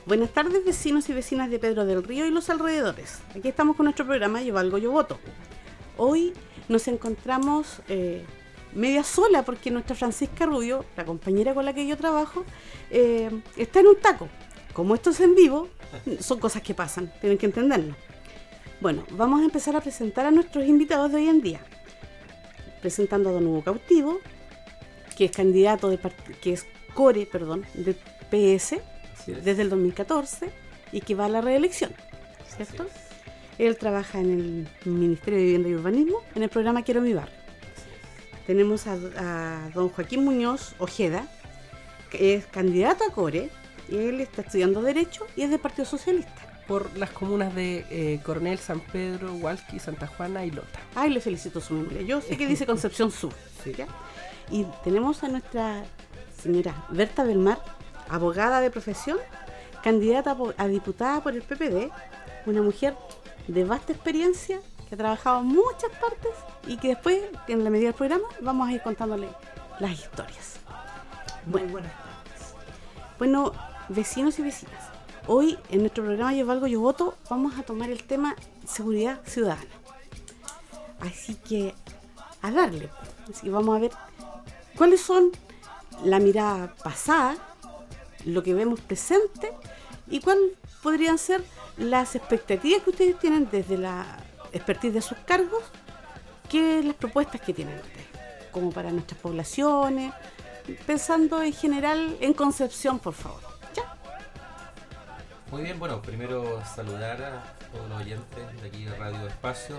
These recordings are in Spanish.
Buenas tardes, vecinos y vecinas de Pedro del Río y los alrededores. Aquí estamos con nuestro programa Yo Valgo, Yo Voto. Hoy nos encontramos media sola porque nuestra Francisca Rubio, la compañera con la que yo trabajo, está en un taco. Como esto es en vivo, son cosas que pasan, tienen que entenderlo. Bueno, vamos a empezar a presentar a nuestros invitados de hoy en día. Presentando a don Hugo Cautivo, que es candidato que es core, del PS desde el 2014 y que va a la reelección, ¿cierto? Él trabaja en el Ministerio de Vivienda y Urbanismo, en el programa Quiero Mi Barrio. Tenemos a don Joaquín Muñoz Ojeda, que es candidato a core, y él está estudiando Derecho y es del Partido Socialista. Por las comunas de Coronel, San Pedro, Hualqui, Santa Juana y Lota. Ay, le felicito su memoria. Yo sé que dice Concepción Sur. Sí. ¿Ya? Y tenemos a nuestra señora Berta Belmar, abogada de profesión, candidata a diputada por el PPD, una mujer de vasta experiencia que ha trabajado en muchas partes y que después, en la medida del programa, vamos a ir contándole las historias. Muy buenas tardes. Bueno, vecinos y vecinas, hoy en nuestro programa Yo Valgo, Yo Voto vamos a tomar el tema seguridad ciudadana. Así que a darle. Así que vamos a ver cuáles son la mirada pasada, lo que vemos presente y cuáles podrían ser las expectativas que ustedes tienen desde la expertise de sus cargos, que las propuestas que tienen ustedes, como para nuestras poblaciones, pensando en general en Concepción, por favor. ¿Ya? Muy bien, bueno, primero saludar a todos los oyentes de aquí de Radio Espacio.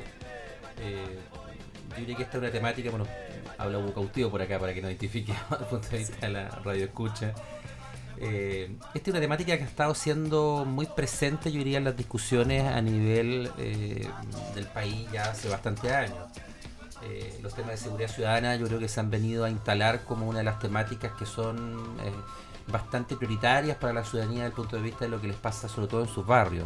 Yo diría que esta es una temática, bueno, habla Hugo Cautivo por acá para que nos identifique desde el punto de vista de la radio escucha. Esta es una temática que ha estado siendo muy presente, yo diría, en las discusiones a nivel del país ya hace bastantes años. Los temas de seguridad ciudadana yo creo que se han venido a instalar como una de las temáticas que son bastante prioritarias para la ciudadanía desde el punto de vista de lo que les pasa sobre todo en sus barrios.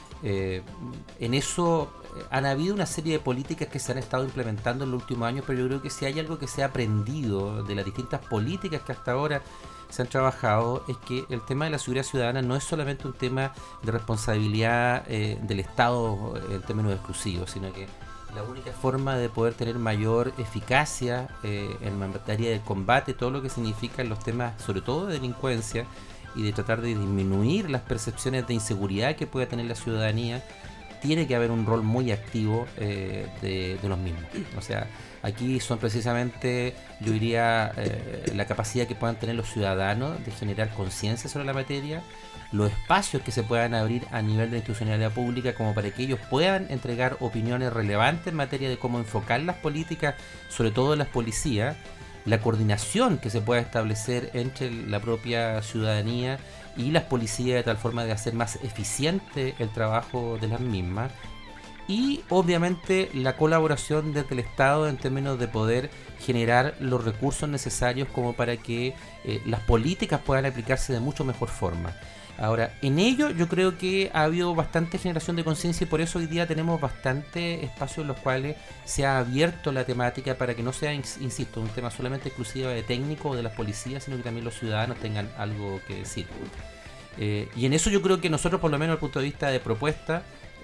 En eso han habido una serie de políticas que se han estado implementando en los últimos años, pero yo creo que si hay algo que se ha aprendido de las distintas políticas que hasta ahora se han trabajado, es que el tema de la seguridad ciudadana no es solamente un tema de responsabilidad del Estado en términos exclusivos, sino que la única forma de poder tener mayor eficacia en materia de combate, todo lo que significa en los temas, sobre todo de delincuencia, y de tratar de disminuir las percepciones de inseguridad que pueda tener la ciudadanía, tiene que haber un rol muy activo de los mismos. O sea, aquí son precisamente, yo diría, la capacidad que puedan tener los ciudadanos de generar conciencia sobre la materia, los espacios que se puedan abrir a nivel de institucionalidad pública como para que ellos puedan entregar opiniones relevantes en materia de cómo enfocar las políticas, sobre todo de las policías, la coordinación que se pueda establecer entre la propia ciudadanía y las policías de tal forma de hacer más eficiente el trabajo de las mismas, y obviamente la colaboración desde el Estado en términos de poder generar los recursos necesarios como para que las políticas puedan aplicarse de mucho mejor forma. Ahora, en ello yo creo que ha habido bastante generación de conciencia y por eso hoy día tenemos bastante espacios en los cuales se ha abierto la temática para que no sea, insisto, un tema solamente exclusivo de técnicos o de las policías, sino que también los ciudadanos tengan algo que decir. Y en eso yo creo que nosotros, por lo menos desde el punto de vista de propuesta,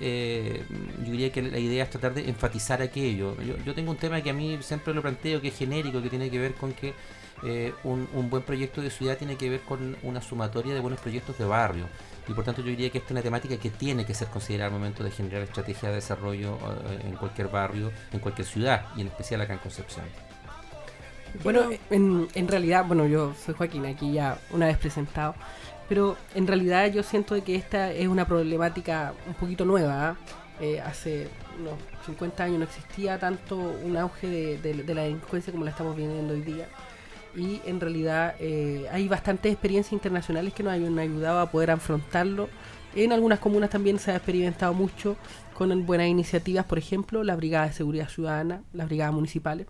yo diría que la idea es tratar de enfatizar aquello. Yo tengo un tema que a mí siempre lo planteo, que es genérico, que tiene que ver con que un buen proyecto de ciudad tiene que ver con una sumatoria de buenos proyectos de barrio, y por tanto yo diría que esta es una temática que tiene que ser considerada al momento de generar estrategias de desarrollo en cualquier barrio, en cualquier ciudad, y en especial acá en Concepción. Bueno, en realidad, bueno, yo soy Joaquín, aquí ya una vez presentado, pero en realidad yo siento de que esta es una problemática un poquito nueva. Hace unos 50 años no existía tanto un auge de la delincuencia como la estamos viviendo hoy día. Y en realidad hay bastantes experiencias internacionales que nos han ayudado a poder afrontarlo. En algunas comunas también se ha experimentado mucho con buenas iniciativas, por ejemplo, las brigadas de seguridad ciudadana, las brigadas municipales,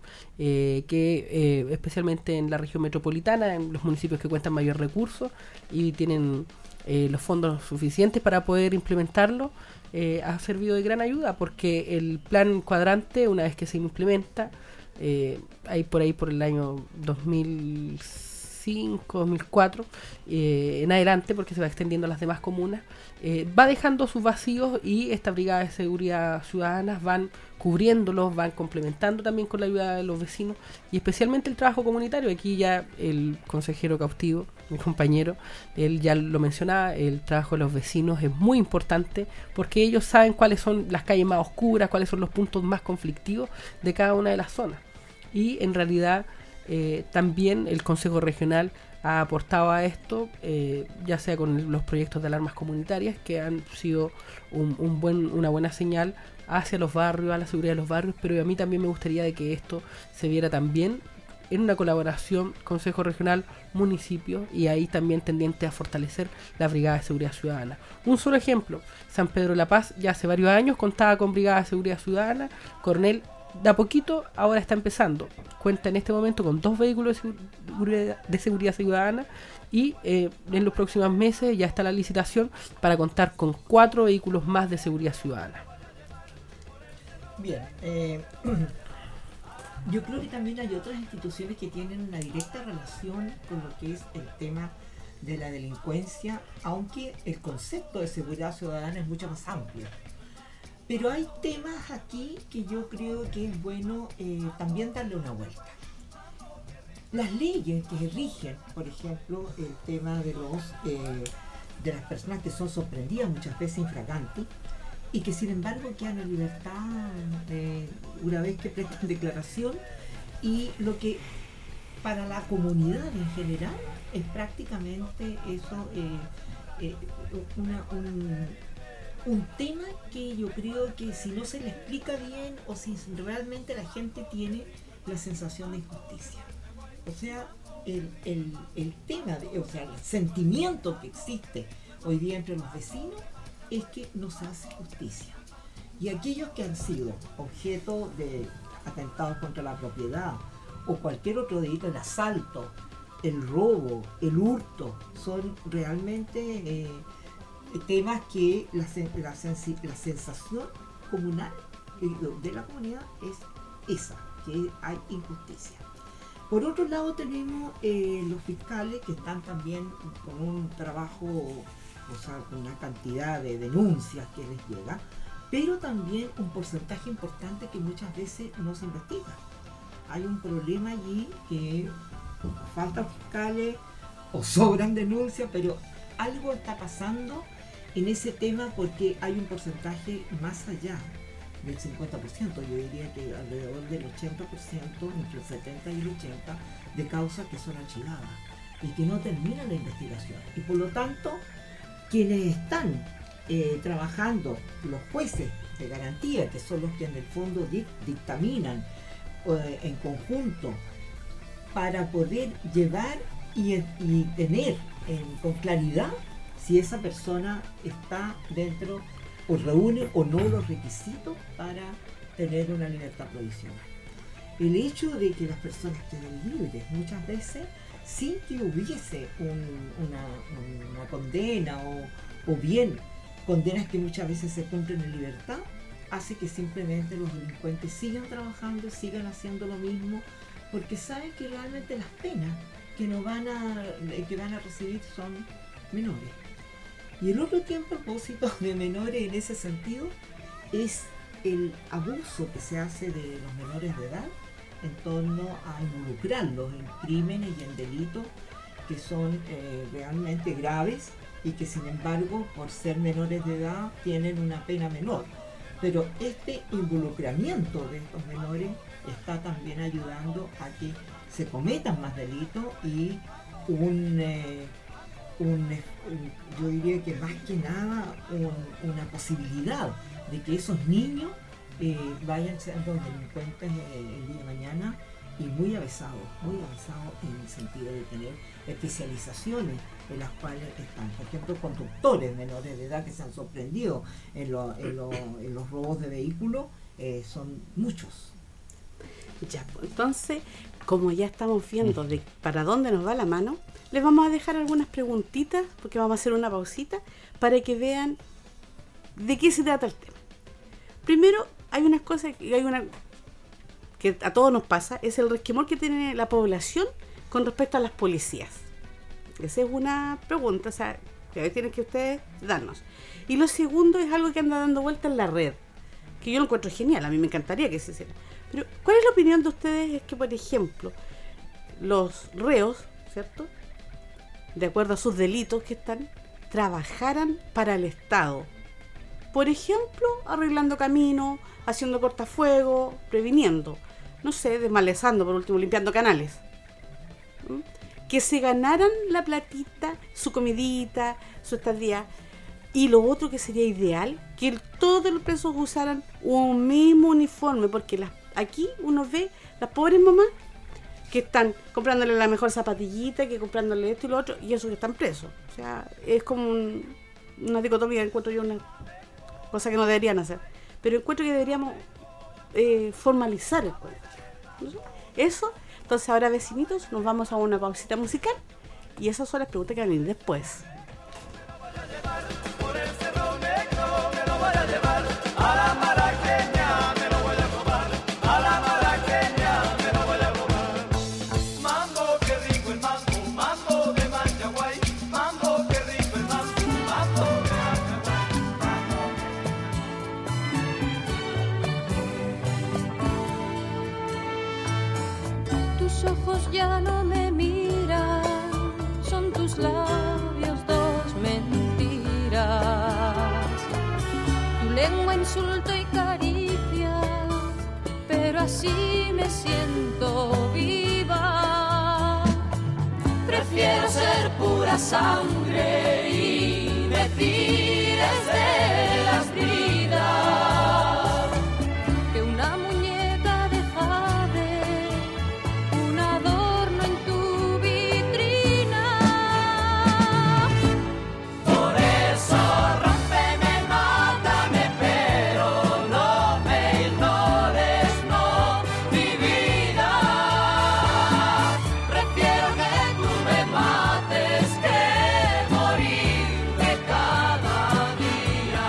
que especialmente en la región metropolitana, en los municipios que cuentan mayor recursos y tienen los fondos suficientes para poder implementarlo, ha servido de gran ayuda, porque el plan cuadrante, una vez que se implementa, hay por ahí por el año 2006 2005, 2004 en adelante, porque se va extendiendo a las demás comunas, va dejando sus vacíos y esta brigada de seguridad ciudadana van cubriéndolos, van complementando también con la ayuda de los vecinos y especialmente el trabajo comunitario. Aquí ya el consejero cautivo, mi compañero, él ya lo mencionaba, el trabajo de los vecinos es muy importante porque ellos saben cuáles son las calles más oscuras, cuáles son los puntos más conflictivos de cada una de las zonas. Y en realidad también el Consejo Regional ha aportado a esto, ya sea con los proyectos de alarmas comunitarias, que han sido una buena señal hacia los barrios, a la seguridad de los barrios, pero a mí también me gustaría de que esto se viera también en una colaboración Consejo Regional, municipio, y ahí también tendiente a fortalecer la Brigada de Seguridad Ciudadana. Un solo ejemplo, San Pedro de la Paz ya hace varios años contaba con Brigada de Seguridad Ciudadana, Coronel de a poquito ahora está empezando, cuenta en este momento con 2 vehículos de seguridad ciudadana y en los próximos meses ya está la licitación para contar con 4 vehículos más de seguridad ciudadana. Bien, yo creo que también hay otras instituciones que tienen una directa relación con lo que es el tema de la delincuencia, aunque el concepto de seguridad ciudadana es mucho más amplio. Pero hay temas aquí que yo creo que es bueno también darle una vuelta. Las leyes que rigen, por ejemplo, el tema de las personas que son sorprendidas muchas veces infraganti y que sin embargo quedan en libertad una vez que prestan declaración, y lo que para la comunidad en general es prácticamente eso, un tema que yo creo que si no se le explica bien o si realmente la gente tiene la sensación de injusticia. O sea, el tema, o sea, el sentimiento que existe hoy día entre los vecinos es que no se hace justicia. Y aquellos que han sido objeto de atentados contra la propiedad o cualquier otro delito, el asalto, el robo, el hurto, son realmente temas que la sensación comunal de la comunidad es esa, que hay injusticia. Por otro lado tenemos los fiscales que están también con un trabajo, o sea, con una cantidad de denuncias que les llega, pero también un porcentaje importante que muchas veces no se investiga. Hay un problema allí que faltan fiscales o sobran denuncias, pero algo está pasando en ese tema porque hay un porcentaje más allá del 50%, yo diría que alrededor del 80%, entre el 70 y el 80%, de causas que son archivadas y que no terminan la investigación. Y por lo tanto, quienes están trabajando, los jueces de garantía, que son los que en el fondo dictaminan en conjunto para poder llevar y tener con claridad si esa persona está dentro o reúne o no los requisitos para tener una libertad provisional. El hecho de que las personas queden libres muchas veces sin que hubiese una condena o bien condenas que muchas veces se cumplen en libertad, hace que simplemente los delincuentes sigan trabajando, sigan haciendo lo mismo, porque saben que realmente las penas que van a recibir son menores. Y el otro propósito de menores en ese sentido es el abuso que se hace de los menores de edad en torno a involucrarlos en crímenes y en delitos que son realmente graves y que sin embargo por ser menores de edad tienen una pena menor. Pero este involucramiento de estos menores está también ayudando a que se cometan más delitos y yo diría que más que nada una posibilidad de que esos niños vayan siendo delincuentes el día de mañana y muy avanzados en el sentido de tener especializaciones en las cuales están, por ejemplo, conductores menores de edad que se han sorprendido en los robos de vehículos, son muchos. Ya, pues, entonces, como ya estamos viendo de para dónde nos va la mano, les vamos a dejar algunas preguntitas, porque vamos a hacer una pausita, para que vean de qué se trata el tema. Primero, hay unas cosas que a todos nos pasa, es el resquemor que tiene la población con respecto a las policías? Esa es una pregunta, o sea, que tienen que ustedes darnos. Y lo segundo es algo que anda dando vuelta en la red, que yo lo encuentro genial, a mí me encantaría que se hiciera. Pero, ¿cuál es la opinión de ustedes? Es que, por ejemplo, los reos, ¿cierto?, de acuerdo a sus delitos que están, trabajaran para el Estado. Por ejemplo, arreglando caminos, haciendo cortafuegos, previniendo, no sé, desmalezando, por último, limpiando canales. Que se ganaran la platita, su comidita, su estadía. Y lo otro que sería ideal, que todos los presos usaran un mismo uniforme, porque aquí uno ve las pobres mamás que están comprándole la mejor zapatillita, que comprándole esto y lo otro, y esos que están presos. O sea, es como una dicotomía, encuentro yo, una cosa que no deberían hacer. Pero encuentro que deberíamos formalizar el cuento. ¿No? Eso, entonces ahora, vecinitos, nos vamos a una pausita musical, y esas son las preguntas que van a venir después. Ya no me miran, son tus labios dos mentiras, tu lengua insulto y caricia, pero así me siento viva. Prefiero ser pura sangre y me tires de las bridas que una muñeca de jade, un adorno en tu vitrina. Por eso rómpeme, mátame, pero no me ignores, no, mi vida. Prefiero que tú me mates que morirme cada día.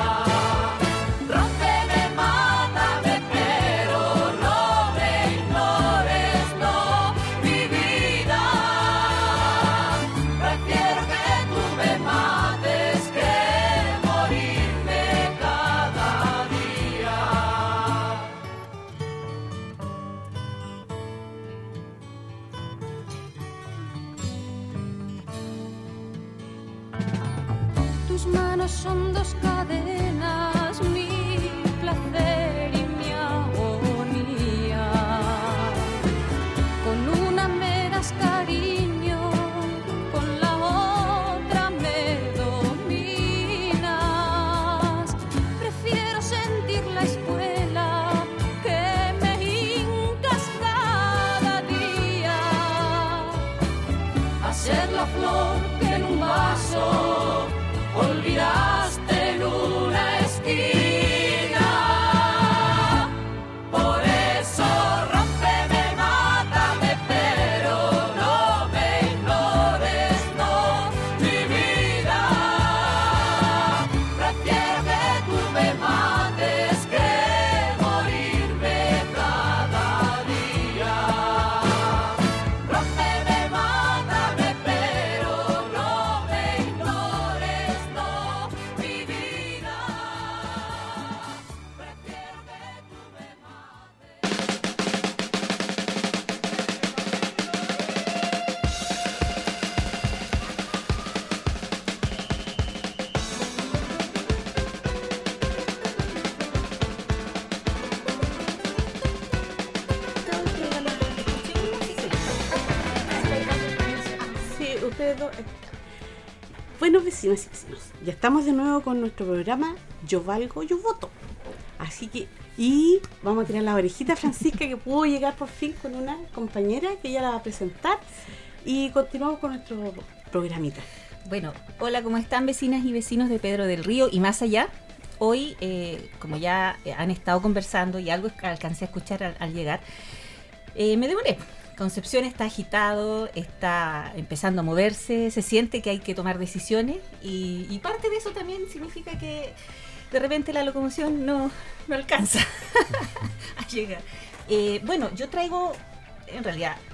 Rómpeme, mátame, pero no me ignores, no, mi vida. Prefiero que tú me mates que morirme cada día. Tus manos son dos cadenas, mi placer y mi agonía. Con una me das cariño, con la otra me dominas. Prefiero sentir la espuela que me hincas cada día, a ser la flor que en un vaso olvidaste en una esquina. Por eso rómpeme, mátame, pero no me ignores, no, mi vida. Prefiero que tú me mates que morirme cada día. Rómpeme, mátame, pero no me ignores, no, mi vida. Prefiero que tú me mates. Sí, ustedes dos. Bueno, vecinos y vecinos, ya estamos de nuevo con nuestro programa Yo Valgo, Yo Voto. Así que, y vamos a tirar la orejita a Francisca, que pudo llegar por fin con una compañera que ella la va a presentar. Y continuamos con nuestro programita. Bueno, hola, ¿cómo están, vecinas y vecinos de Pedro del Río y más allá? Hoy, como ya han estado conversando y algo alcancé a escuchar al llegar, me demoré. Concepción está agitado, está empezando a moverse, se siente que hay que tomar decisiones y parte de eso también significa que de repente la locomoción no alcanza a llegar. Bueno, yo traigo, en realidad,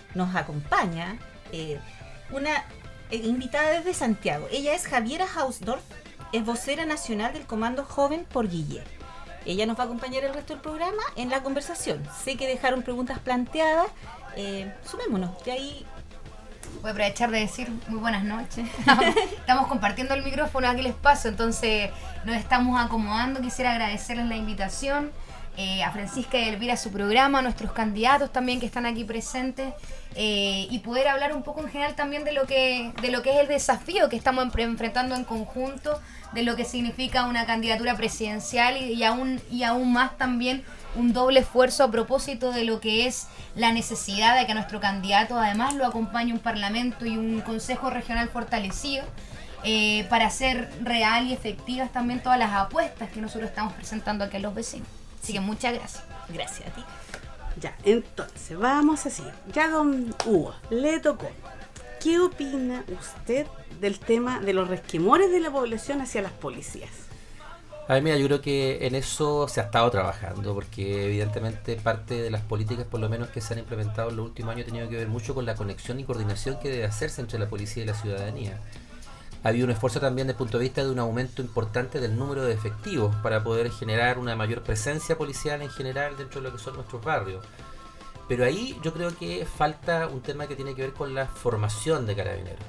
nos acompaña una invitada desde Santiago. Ella es Javiera Hausdorff, es vocera nacional del Comando Joven por Guille. Ella nos va a acompañar el resto del programa en la conversación. Sé que dejaron preguntas planteadas, sumémonos, de ahí... Voy a aprovechar de decir muy buenas noches. Estamos compartiendo el micrófono aquí el espacio, entonces nos estamos acomodando. Quisiera agradecerles la invitación a Francisca y Elvira, su programa, a nuestros candidatos también que están aquí presentes, y poder hablar un poco en general también de lo que es el desafío que estamos enfrentando en conjunto, de lo que significa una candidatura presidencial y aún más también un doble esfuerzo a propósito de lo que es la necesidad de que nuestro candidato además lo acompañe un parlamento y un consejo regional fortalecido, para hacer real y efectivas también todas las apuestas que nosotros estamos presentando aquí a los vecinos. Así que muchas gracias. Gracias a ti. Ya, entonces, vamos así. Ya don Hugo, le tocó. ¿Qué opina usted del tema de los resquemores de la población hacia las policías? A ver, mira, yo creo que en eso se ha estado trabajando, porque evidentemente parte de las políticas, por lo menos que se han implementado en los últimos años, ha tenido que ver mucho con la conexión y coordinación que debe hacerse entre la policía y la ciudadanía. Ha habido un esfuerzo también desde el punto de vista de un aumento importante del número de efectivos para poder generar una mayor presencia policial en general dentro de lo que son nuestros barrios. Pero ahí yo creo que falta un tema que tiene que ver con la formación de carabineros.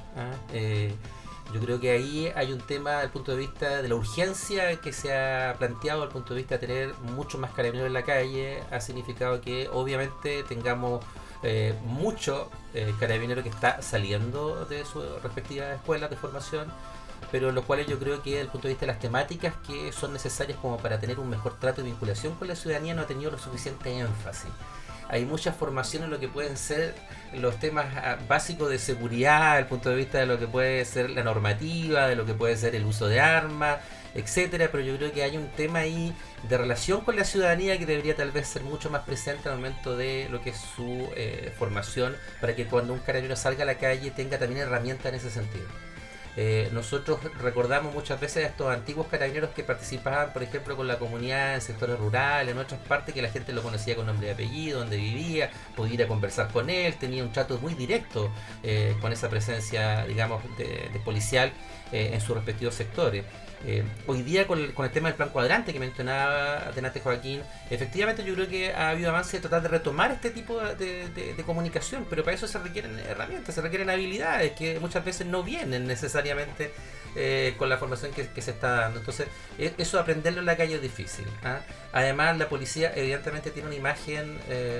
Yo creo que ahí hay un tema desde el punto de vista de la urgencia que se ha planteado desde el punto de vista de tener muchos más carabineros en la calle. Ha significado que obviamente tengamos mucho carabinero que está saliendo de sus respectivas escuelas de formación, pero en los cuales yo creo que desde el punto de vista de las temáticas que son necesarias como para tener un mejor trato y vinculación con la ciudadanía no ha tenido lo suficiente énfasis. Hay mucha formación en lo que pueden ser los temas básicos de seguridad, desde el punto de vista de lo que puede ser la normativa, de lo que puede ser el uso de armas, etcétera, pero yo creo que hay un tema ahí de relación con la ciudadanía que debería tal vez ser mucho más presente al momento de lo que es su formación, para que cuando un carabinero salga a la calle tenga también herramientas en ese sentido. Nosotros recordamos muchas veces a estos antiguos carabineros que participaban, por ejemplo, con la comunidad en sectores rurales, en otras partes, que la gente lo conocía con nombre y apellido, donde vivía, podía ir a conversar con él, tenía un trato muy directo con esa presencia, digamos, de policial en sus respectivos sectores. Hoy día con el tema del plan cuadrante que mencionaba Tenante Joaquín, efectivamente yo creo que ha habido avance de tratar de retomar este tipo de comunicación, pero para eso se requieren herramientas, se requieren habilidades que muchas veces no vienen necesariamente con la formación que se está dando. Entonces eso aprenderlo en la calle es difícil, ¿ah? Además la policía evidentemente tiene una imagen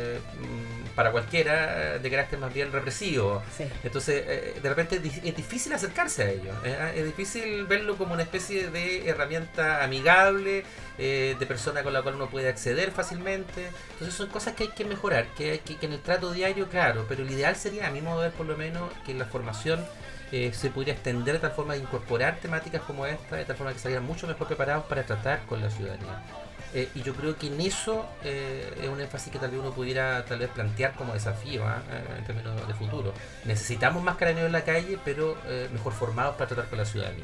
para cualquiera de carácter más bien represivo, sí. Entonces de repente es difícil acercarse a ellos, es difícil verlo como una especie de herramienta amigable, de persona con la cual uno puede acceder fácilmente. Entonces son cosas que hay que mejorar, que en el trato diario, claro, pero el ideal sería, a mi modo de ver por lo menos, que en la formación se pudiera extender de tal forma de incorporar temáticas como esta, de tal forma que salieran mucho mejor preparados para tratar con la ciudadanía. Y yo creo que en eso es un énfasis que tal vez uno pudiera tal vez plantear como desafío en términos de futuro. Necesitamos más carabineros en la calle, pero mejor formados para tratar con la ciudadanía.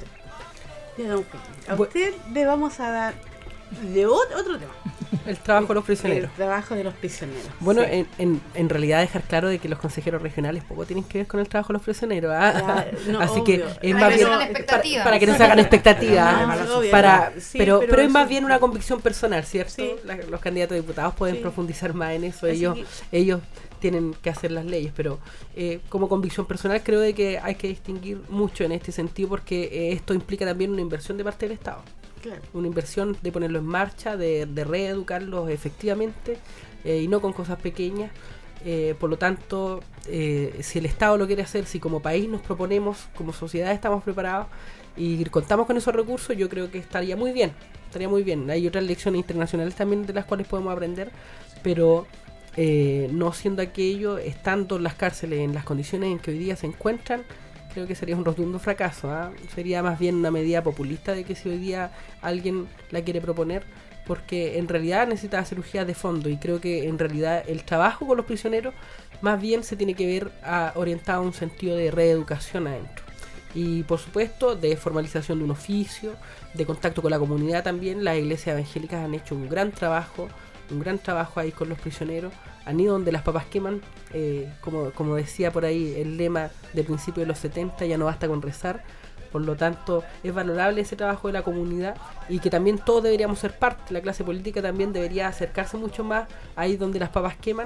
A usted le vamos a dar de otro tema. El trabajo de los prisioneros. El trabajo de los prisioneros. Bueno, sí. en realidad dejar claro de que los consejeros regionales poco tienen que ver con el trabajo de los prisioneros. No, así obvio. que es más bien para que no se hagan expectativas. Pero es más bien una convicción personal, ¿cierto? Sí. Los candidatos a diputados pueden profundizar más en eso. Ellos tienen que hacer las leyes, pero como convicción personal creo de que hay que distinguir mucho en este sentido, porque esto implica también una inversión de parte del Estado. Claro. Una inversión de ponerlo en marcha, de reeducarlos efectivamente, y no con cosas pequeñas. Por lo tanto, si el Estado lo quiere hacer, si como país nos proponemos, como sociedad estamos preparados y contamos con esos recursos, yo creo que estaría muy bien. Hay otras lecciones internacionales también de las cuales podemos aprender, pero no siendo aquello, estando en las cárceles en las condiciones en que hoy día se encuentran, creo que sería un rotundo fracaso, ¿eh? Sería más bien una medida populista de que si hoy día alguien la quiere proponer, porque en realidad necesita cirugía de fondo, y creo que en realidad el trabajo con los prisioneros más bien se tiene que ver orientado a un sentido de reeducación adentro. Y por supuesto de formalización de un oficio, de contacto con la comunidad también. Las iglesias evangélicas han hecho un gran trabajo un gran trabajo ahí con los prisioneros, han ido donde las papas queman, como decía por ahí el lema del principio de los 70, ya no basta con rezar. Por lo tanto, es valorable ese trabajo de la comunidad y que también todos deberíamos ser parte. La clase política también debería acercarse mucho más ahí donde las papas queman,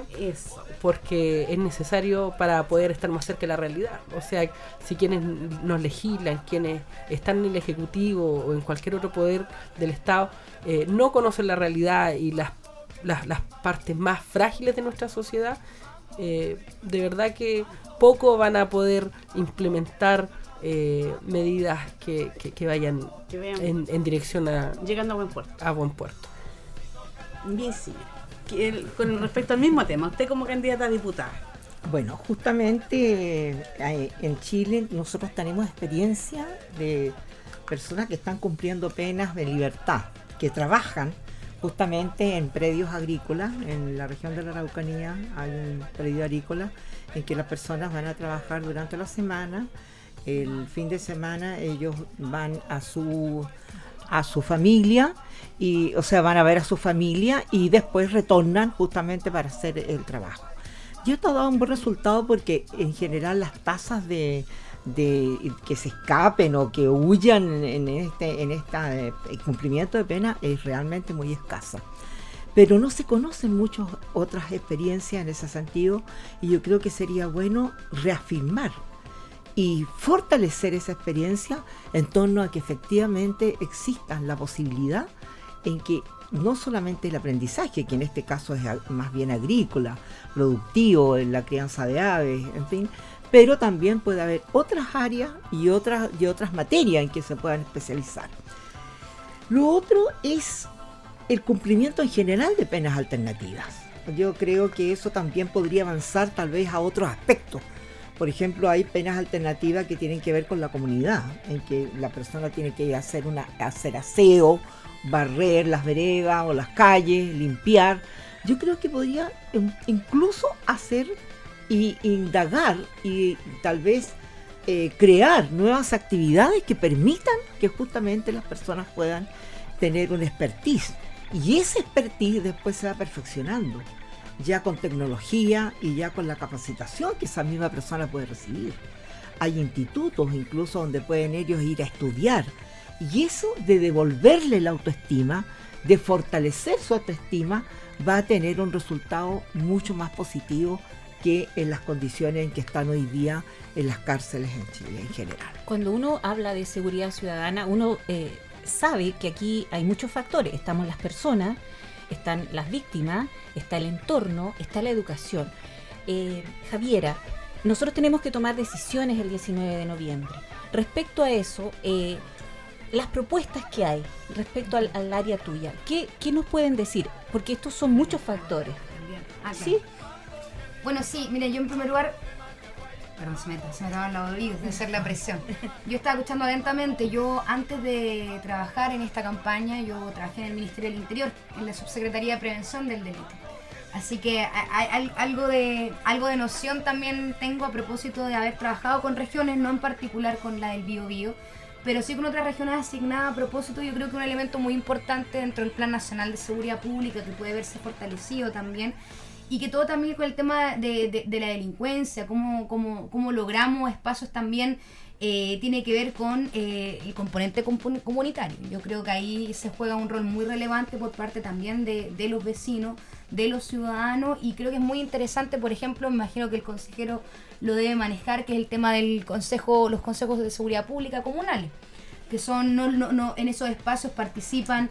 porque es necesario para poder estar más cerca de la realidad. O sea, si quienes nos legislan, quienes están en el Ejecutivo o en cualquier otro poder del Estado, no conocen la realidad y las partes más frágiles de nuestra sociedad, de verdad que poco van a poder implementar medidas que vayan en dirección llegando a buen puerto. Bien, sí. Con respecto al mismo tema, usted como candidata a diputada. Bueno, justamente en Chile nosotros tenemos experiencia de personas que están cumpliendo penas de libertad, que trabajan justamente en predios agrícolas. En la región de la Araucanía hay un predio agrícola en que las personas van a trabajar durante la semana. El fin de semana ellos van a su familia, y, o sea, van a ver a su familia y después retornan justamente para hacer el trabajo. Y esto ha dado un buen resultado porque en general las tasas de que se escapen o que huyan en este cumplimiento de pena es realmente muy escasa. Pero no se conocen muchas otras experiencias en ese sentido, y yo creo que sería bueno reafirmar y fortalecer esa experiencia en torno a que efectivamente exista la posibilidad en que no solamente el aprendizaje, que en este caso es más bien agrícola, productivo, en la crianza de aves, en fin, pero también puede haber otras áreas y otras materias en que se puedan especializar. Lo otro es el cumplimiento en general de penas alternativas. Yo creo que eso también podría avanzar tal vez a otros aspectos. Por ejemplo, hay penas alternativas que tienen que ver con la comunidad, en que la persona tiene que hacer aseo, barrer las veredas o las calles, limpiar. Yo creo que podría incluso hacer y indagar y tal vez crear nuevas actividades que permitan que justamente las personas puedan tener una expertise. Y esa expertise después se va perfeccionando, ya con tecnología y ya con la capacitación que esa misma persona puede recibir. Hay institutos incluso donde pueden ellos ir a estudiar, y eso de devolverle la autoestima, de fortalecer su autoestima, va a tener un resultado mucho más positivo que en las condiciones en que están hoy día en las cárceles en Chile en general. Cuando uno habla de seguridad ciudadana, uno sabe que aquí hay muchos factores. Estamos las personas, están las víctimas, está el entorno, está la educación. Javiera, nosotros tenemos que tomar decisiones el 19 de noviembre. Respecto a eso, las propuestas que hay respecto al área tuya, ¿qué nos pueden decir? Porque estos son muchos factores. ¿Sí? Bueno, sí, mire, yo en primer lugar... Perdón, se me acaban los oídos de hacer la presión. Yo estaba escuchando atentamente. Yo, antes de trabajar en esta campaña, yo trabajé en el Ministerio del Interior, en la Subsecretaría de Prevención del Delito. Así que algo de noción también tengo a propósito de haber trabajado con regiones, no en particular con la del Biobío, pero sí con otras regiones asignadas a propósito. Yo creo que un elemento muy importante dentro del Plan Nacional de Seguridad Pública, que puede verse fortalecido también, y que todo también con el tema de la delincuencia, cómo logramos espacios también, tiene que ver con el componente comunitario. Yo creo que ahí se juega un rol muy relevante por parte también de los vecinos, de los ciudadanos, y creo que es muy interesante. Por ejemplo, me imagino que el consejero lo debe manejar, que es el tema del los consejos de seguridad pública comunales, que son en esos espacios participan,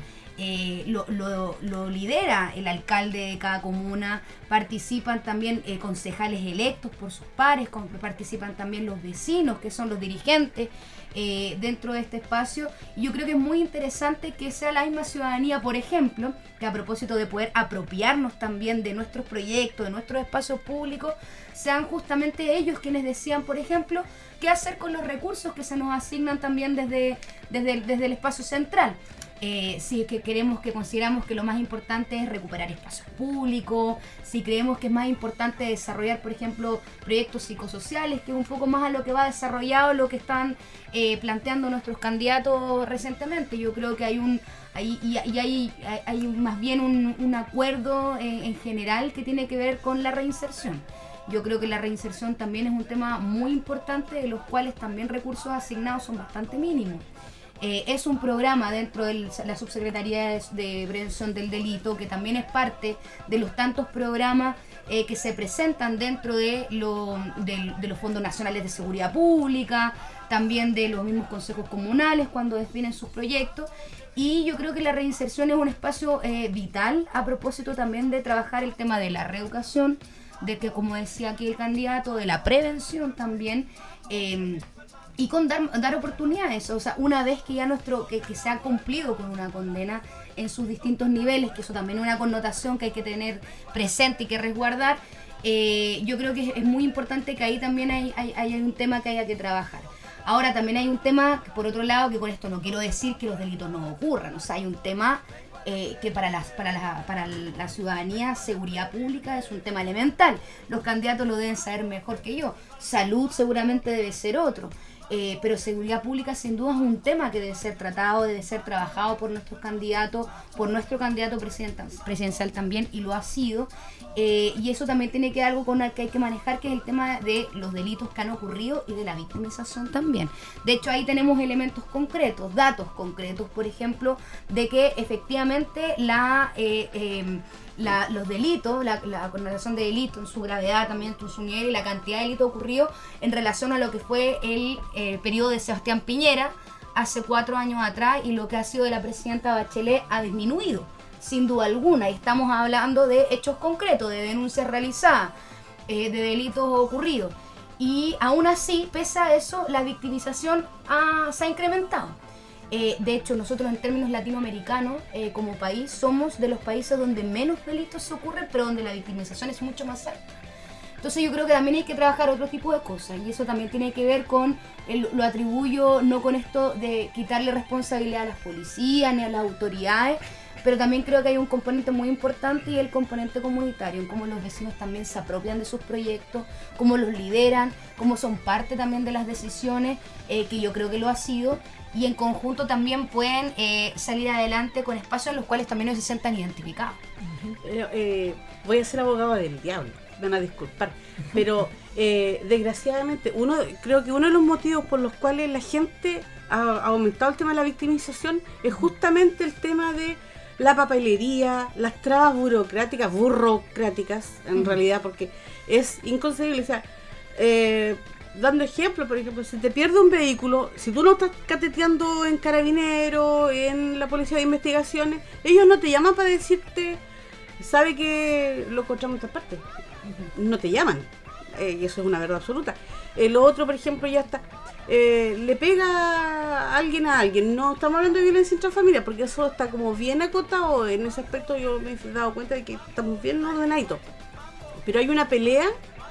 lo lidera el alcalde de cada comuna, participan también concejales electos por sus pares, participan también los vecinos, que son los dirigentes dentro de este espacio. Y yo creo que es muy interesante que sea la misma ciudadanía, por ejemplo, que a propósito de poder apropiarnos también de nuestros proyectos, de nuestros espacios públicos, sean justamente ellos quienes decían, por ejemplo, qué hacer con los recursos que se nos asignan también desde el espacio central. si es que consideramos que lo más importante es recuperar espacios públicos, si creemos que es más importante desarrollar, por ejemplo, proyectos psicosociales, que es un poco más a lo que va desarrollado lo que están planteando nuestros candidatos recientemente. Yo creo que hay más bien un acuerdo en general que tiene que ver con la reinserción. Yo creo que la reinserción también es un tema muy importante, de los cuales también recursos asignados son bastante mínimos. Es un programa dentro de la Subsecretaría de Prevención del Delito, que también es parte de los tantos programas que se presentan dentro de los fondos nacionales de seguridad pública, también de los mismos consejos comunales cuando definen sus proyectos. Y yo creo que la reinserción es un espacio vital, a propósito también de trabajar el tema de la reeducación, de que, como decía aquí el candidato, de la prevención también, y con dar oportunidades. O sea, una vez que ya que se ha cumplido con una condena en sus distintos niveles, que eso también es una connotación que hay que tener presente y que resguardar, yo creo que es muy importante que ahí también hay un tema que haya que trabajar. Ahora también hay un tema, por otro lado, que con esto no quiero decir que los delitos no ocurran. O sea, hay un tema que para la ciudadanía, seguridad pública es un tema elemental. Los candidatos lo deben saber mejor que yo. Salud seguramente debe ser otro. Pero seguridad pública sin duda es un tema que debe ser tratado, debe ser trabajado por nuestros candidatos, por nuestro candidato presidencial también, y lo ha sido. Y eso también tiene que ver algo con el que hay que manejar, que es el tema de los delitos que han ocurrido y de la victimización también. De hecho, ahí tenemos elementos concretos, datos concretos, por ejemplo, de que efectivamente los delitos, la connotación de delito en su gravedad, también en su nivel, y la cantidad de delitos ocurridos en relación a lo que fue el periodo de Sebastián Piñera hace 4 años atrás, y lo que ha sido de la presidenta Bachelet ha disminuido, sin duda alguna. Y estamos hablando de hechos concretos, de denuncias realizadas, de delitos ocurridos. Y aún así, pese a eso, la victimización se ha incrementado. De hecho, nosotros en términos latinoamericanos, como país, somos de los países donde menos delitos se ocurren, pero donde la victimización es mucho más alta. Entonces yo creo que también hay que trabajar otro tipo de cosas, y eso también tiene que ver con, lo atribuyo no con esto de quitarle responsabilidad a las policías ni a las autoridades, pero también creo que hay un componente muy importante, y el componente comunitario, en cómo los vecinos también se apropian de sus proyectos, cómo los lideran, cómo son parte también de las decisiones, que yo creo que lo ha sido, y en conjunto también pueden salir adelante con espacios en los cuales también ellos se sientan identificados. Voy a ser abogado del diablo, me van a disculpar, pero desgraciadamente creo que uno de los motivos por los cuales la gente ha aumentado el tema de la victimización es justamente el tema de la papelería, las trabas burocráticas en realidad, porque es inconcebible. O sea, dando ejemplo, por ejemplo, si te pierde un vehículo, si tú no estás cateteando en Carabineros, en la Policía de Investigaciones, ellos no te llaman para decirte, sabe que lo encontramos en otras partes. No te llaman, y eso es una verdad absoluta. Lo otro, por ejemplo, ya está, le pega alguien a alguien. No estamos hablando de violencia intrafamiliar, porque eso está como bien acotado. En ese aspecto yo me he dado cuenta de que estamos bien ordenaditos. Pero hay una pelea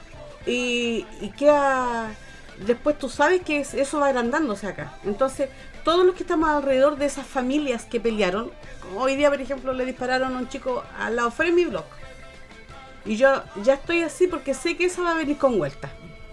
y queda, después tú sabes que eso va agrandándose acá. Entonces todos los que estamos alrededor de esas familias que pelearon, como hoy día por ejemplo le dispararon a un chico al lado fuera de mi blog, y yo ya estoy así porque sé que eso va a venir con vuelta.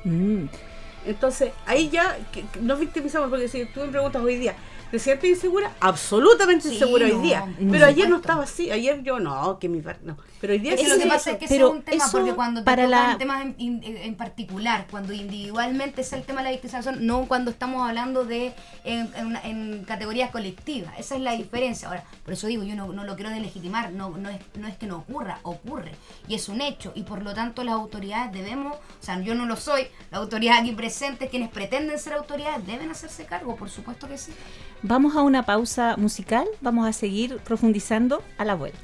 Entonces ahí ya que nos victimizamos, porque si tú me preguntas hoy día, ¿te sientes insegura? Absolutamente insegura hoy día. Pero ayer no estaba así. Ayer yo pero hoy día es sí. Lo que pasa es que es un tema, porque cuando te tocan temas en particular, cuando individualmente es el tema de la victimización, no cuando estamos hablando de en categorías colectivas. Esa es la diferencia. Ahora, por eso digo, yo no lo quiero delegitimar, no es que no ocurre, y es un hecho, y por lo tanto las autoridades debemos, o sea, yo no lo soy, las autoridades aquí presentes, quienes pretenden ser autoridades, deben hacerse cargo, por supuesto que sí. Vamos a una pausa musical, vamos a seguir profundizando a la vuelta.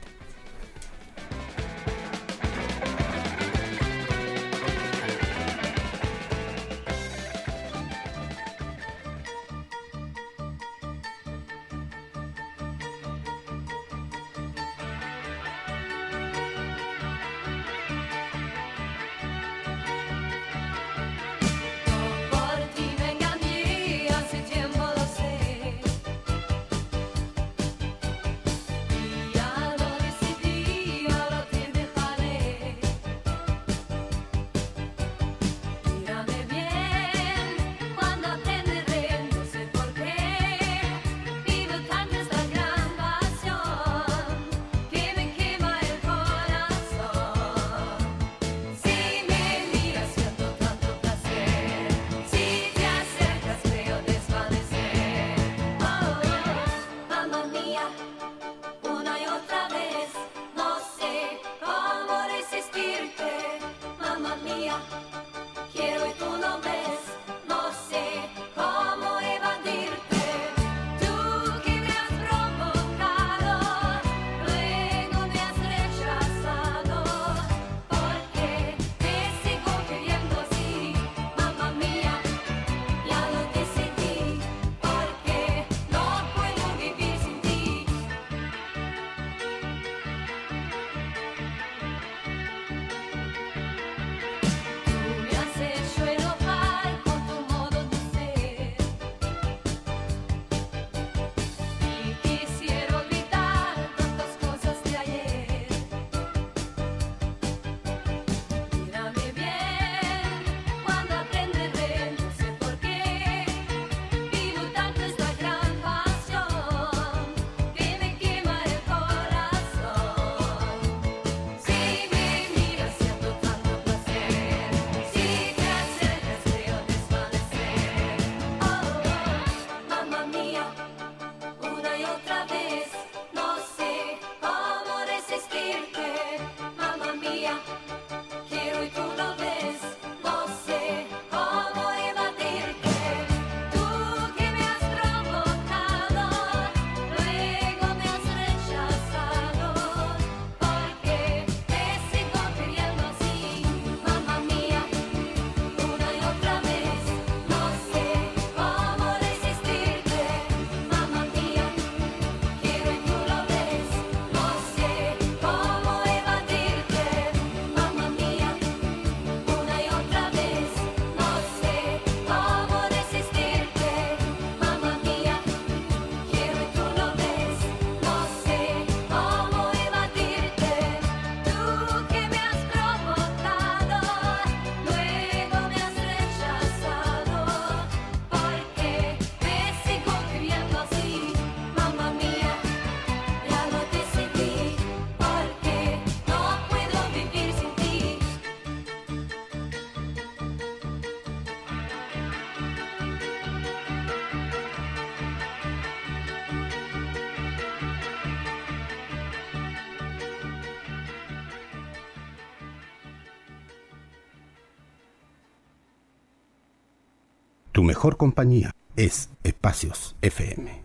Tu mejor compañía es Espacios FM.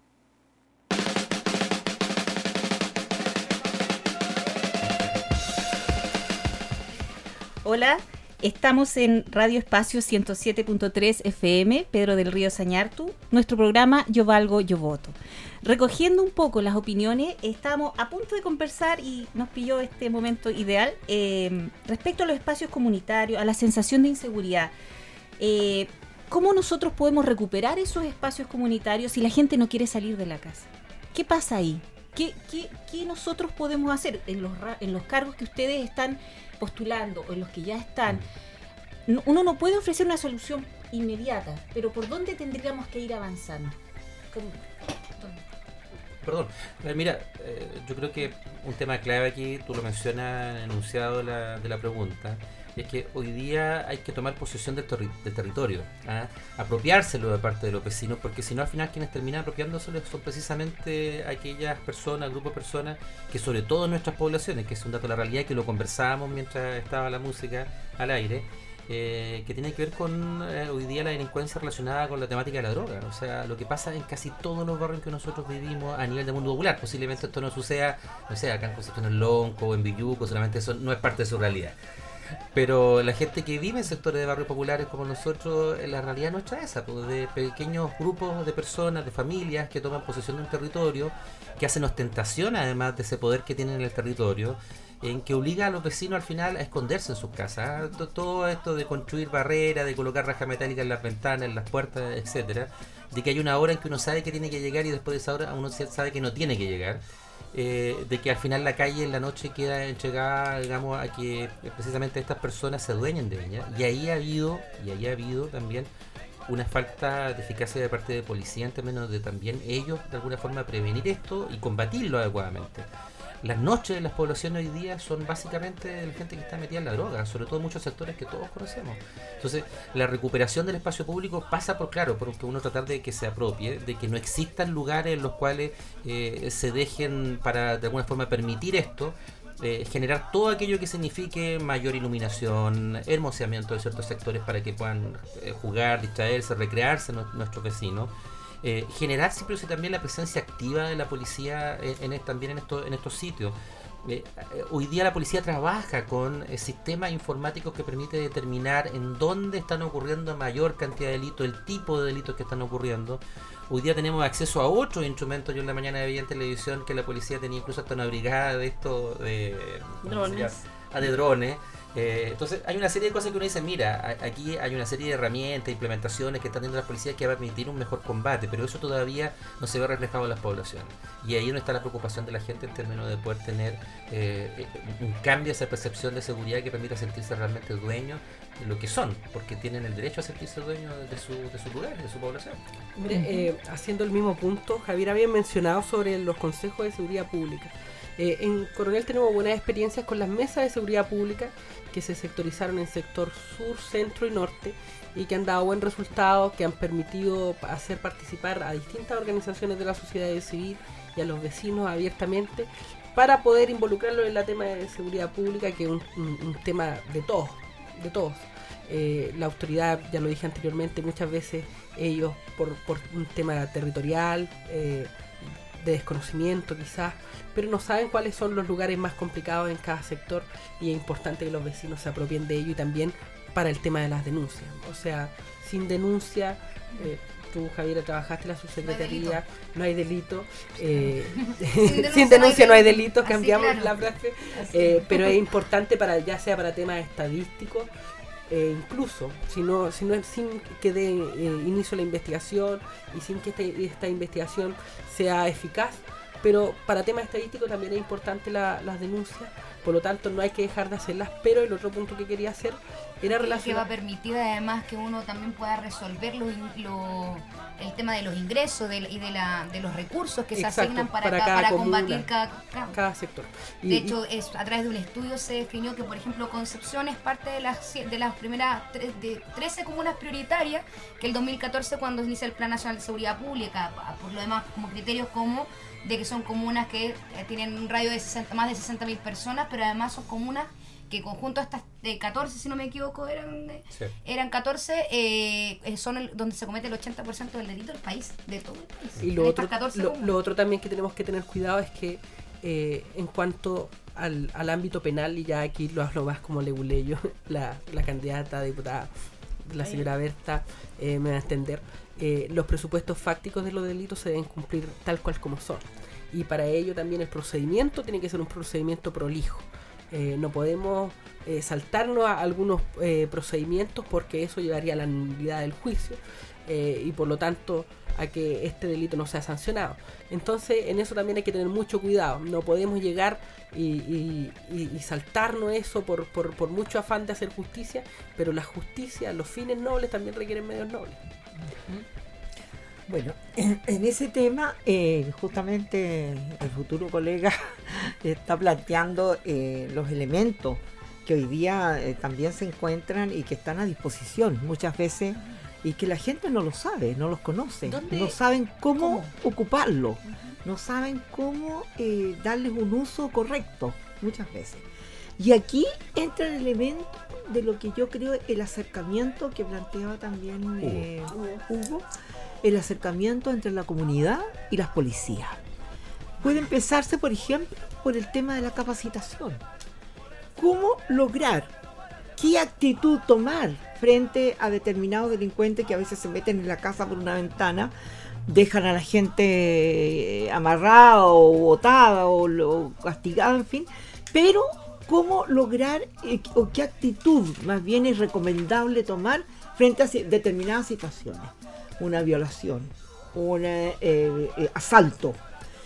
Hola, estamos en Radio Espacio 107.3 FM, Pedro del Río Sañartu, nuestro programa Yo Valgo, Yo Voto. Recogiendo un poco las opiniones, estamos a punto de conversar y nos pilló este momento ideal respecto a los espacios comunitarios, a la sensación de inseguridad. ¿Cómo nosotros podemos recuperar esos espacios comunitarios si la gente no quiere salir de la casa? ¿Qué pasa ahí? ¿Qué nosotros podemos hacer en los cargos que ustedes están postulando o en los que ya están? Uno no puede ofrecer una solución inmediata, pero ¿por dónde tendríamos que ir avanzando? Perdón, mira, yo creo que un tema clave aquí, tú lo mencionas en el enunciado de la pregunta, es que hoy día hay que tomar posesión del territorio, apropiárselo de parte de los vecinos, porque si no al final quienes terminan apropiándoselo son precisamente aquellas personas, grupos de personas que sobre todo en nuestras poblaciones, que es un dato de la realidad que lo conversábamos mientras estaba la música al aire, que tiene que ver con hoy día la delincuencia relacionada con la temática de la droga. O sea, lo que pasa en casi todos los barrios que nosotros vivimos a nivel de mundo popular. Posiblemente esto no suceda, no sé, acá en Concepción del Lonco o en Villuco, solamente eso no es parte de su realidad. Pero la gente que vive en sectores de barrios populares como nosotros, la realidad nuestra es esa, pues, de pequeños grupos de personas, de familias que toman posesión de un territorio, que hacen ostentación además de ese poder que tienen en el territorio, en que obliga a los vecinos al final a esconderse en sus casas. Todo esto de construir barreras, de colocar rajas metálicas en las ventanas, en las puertas, etcétera, de que hay una hora en que uno sabe que tiene que llegar y después de esa hora uno sabe que no tiene que llegar. De que al final la calle en la noche queda entregada, digamos, a que precisamente estas personas se adueñen de ella, y ahí ha habido también una falta de eficacia de parte de policía en términos de también ellos de alguna forma prevenir esto y combatirlo adecuadamente. Las noches de las poblaciones hoy día son básicamente de la gente que está metida en la droga, sobre todo en muchos sectores que todos conocemos. Entonces, la recuperación del espacio público pasa por que uno tratar de que se apropie, de que no existan lugares en los cuales se dejen para de alguna forma permitir esto, generar todo aquello que signifique mayor iluminación, hermoseamiento de ciertos sectores para que puedan jugar, distraerse, recrearse nuestros vecinos. Generar siempre también la presencia activa de la policía también en estos sitios. Hoy día la policía trabaja con sistemas informáticos que permiten determinar en dónde están ocurriendo mayor cantidad de delitos, el tipo de delitos que están ocurriendo. Hoy día tenemos acceso a otros instrumentos. Yo en la mañana veía en televisión que la policía tenía incluso hasta una brigada de esto de drones. Entonces hay una serie de cosas que uno dice, mira, aquí hay una serie de herramientas, implementaciones que están dentro de las policías que va a permitir un mejor combate, pero eso todavía no se ve reflejado en las poblaciones. Y ahí es donde está la preocupación de la gente en términos de poder tener un cambio a esa percepción de seguridad que permita sentirse realmente dueños de lo que son, porque tienen el derecho a sentirse dueños de su lugar, de su población. Mire, haciendo el mismo punto, Javier había mencionado sobre los consejos de seguridad pública. En Coronel tenemos buenas experiencias con las mesas de seguridad pública que se sectorizaron en sector sur, centro y norte y que han dado buen resultado, que han permitido hacer participar a distintas organizaciones de la sociedad civil y a los vecinos abiertamente para poder involucrarlos en la tema de seguridad pública, que es un tema de todos. La autoridad, ya lo dije anteriormente, muchas veces ellos por un tema territorial, de desconocimiento quizás, pero no saben cuáles son los lugares más complicados en cada sector, y es importante que los vecinos se apropien de ello, y también para el tema de las denuncias. O sea, sin denuncia, tú, Javiera, trabajaste en la subsecretaría, no hay delito. Sin denuncia no hay delito, cambiamos claro la frase, pero es importante ya sea para temas estadísticos, incluso sin que dé inicio a la investigación y sin que esta investigación sea eficaz, pero para temas estadísticos también es importante las denuncias, por lo tanto no hay que dejar de hacerlas. Pero el otro punto que quería hacer era relacionado, que va a permitir además que uno también pueda resolver el tema de los ingresos de los recursos que se asignan para combatir cada sector. De hecho, a través de un estudio se definió que, por ejemplo, Concepción es parte de las primeras 13 comunas prioritarias, que el 2014, cuando inicia el Plan Nacional de Seguridad Pública, por lo demás como criterios como de que son comunas que tienen un radio de más de 60.000 personas, pero además son comunas que conjunto a estas 14, si no me equivoco, eran 14, son donde se comete el 80% del delito del país, de todo el país. Y lo otro también que tenemos que tener cuidado es que en cuanto al ámbito penal, y ya aquí lo hablo más como leguleyo, la candidata a diputada, la señora Berta, me va a entender, los presupuestos fácticos de los delitos se deben cumplir tal cual como son. Y para ello también el procedimiento tiene que ser un procedimiento prolijo. No podemos saltarnos a algunos procedimientos porque eso llevaría a la nulidad del juicio y por lo tanto a que este delito no sea sancionado. Entonces en eso también hay que tener mucho cuidado. No podemos llegar y saltarnos eso por mucho afán de hacer justicia, pero la justicia, los fines nobles también requieren medios nobles. Bueno, en ese tema, justamente el futuro colega está planteando los elementos que hoy día también se encuentran y que están a disposición muchas veces y que la gente no lo sabe, no los conoce, no saben cómo ocuparlo, no saben cómo darles un uso correcto muchas veces. Y aquí entra el elemento de lo que yo creo el acercamiento que planteaba también Hugo, el acercamiento entre la comunidad y las policías. Puede empezarse, por ejemplo, por el tema de la capacitación. ¿Cómo lograr? ¿Qué actitud tomar frente a determinados delincuentes que a veces se meten en la casa por una ventana, dejan a la gente amarrada o botada o castigada, en fin? Pero ¿cómo lograr o qué actitud más bien es recomendable tomar frente a determinadas situaciones? Una violación, un asalto.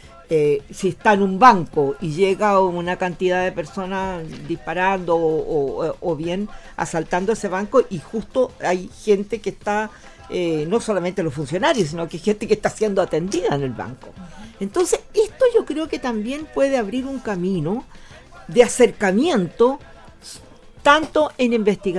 Si está en un banco y llega una cantidad de personas disparando o bien asaltando ese banco y justo hay gente que está, no solamente los funcionarios, sino que hay gente que está siendo atendida en el banco. Entonces, esto yo creo que también puede abrir un camino de acercamiento tanto en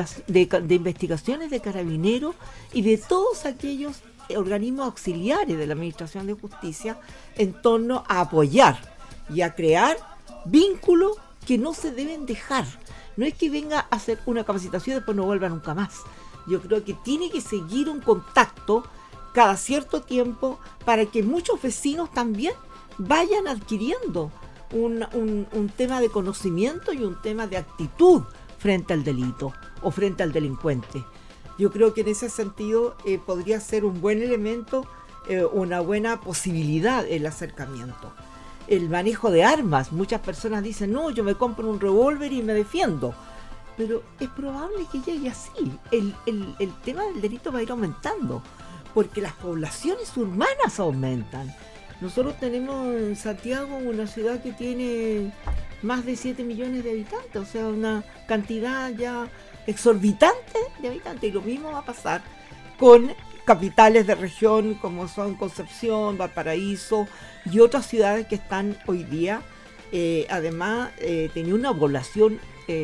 de investigaciones de carabineros y de todos aquellos organismos auxiliares de la Administración de Justicia en torno a apoyar y a crear vínculos que no se deben dejar. No es que venga a hacer una capacitación y después no vuelva nunca más. Yo creo que tiene que seguir un contacto cada cierto tiempo para que muchos vecinos también vayan adquiriendo un tema de conocimiento y un tema de actitud frente al delito o frente al delincuente. Yo creo que en ese sentido podría ser un buen elemento, una buena posibilidad el acercamiento. El manejo de armas, muchas personas dicen, no, yo me compro un revólver y me defiendo. Pero es probable que llegue así. El tema del delito va a ir aumentando, porque las poblaciones urbanas aumentan. Nosotros tenemos en Santiago una ciudad que tiene más de 7 millones de habitantes, o sea, una cantidad ya exorbitante de habitantes, y lo mismo va a pasar con capitales de región como son Concepción, Valparaíso y otras ciudades que están hoy día, además teniendo una población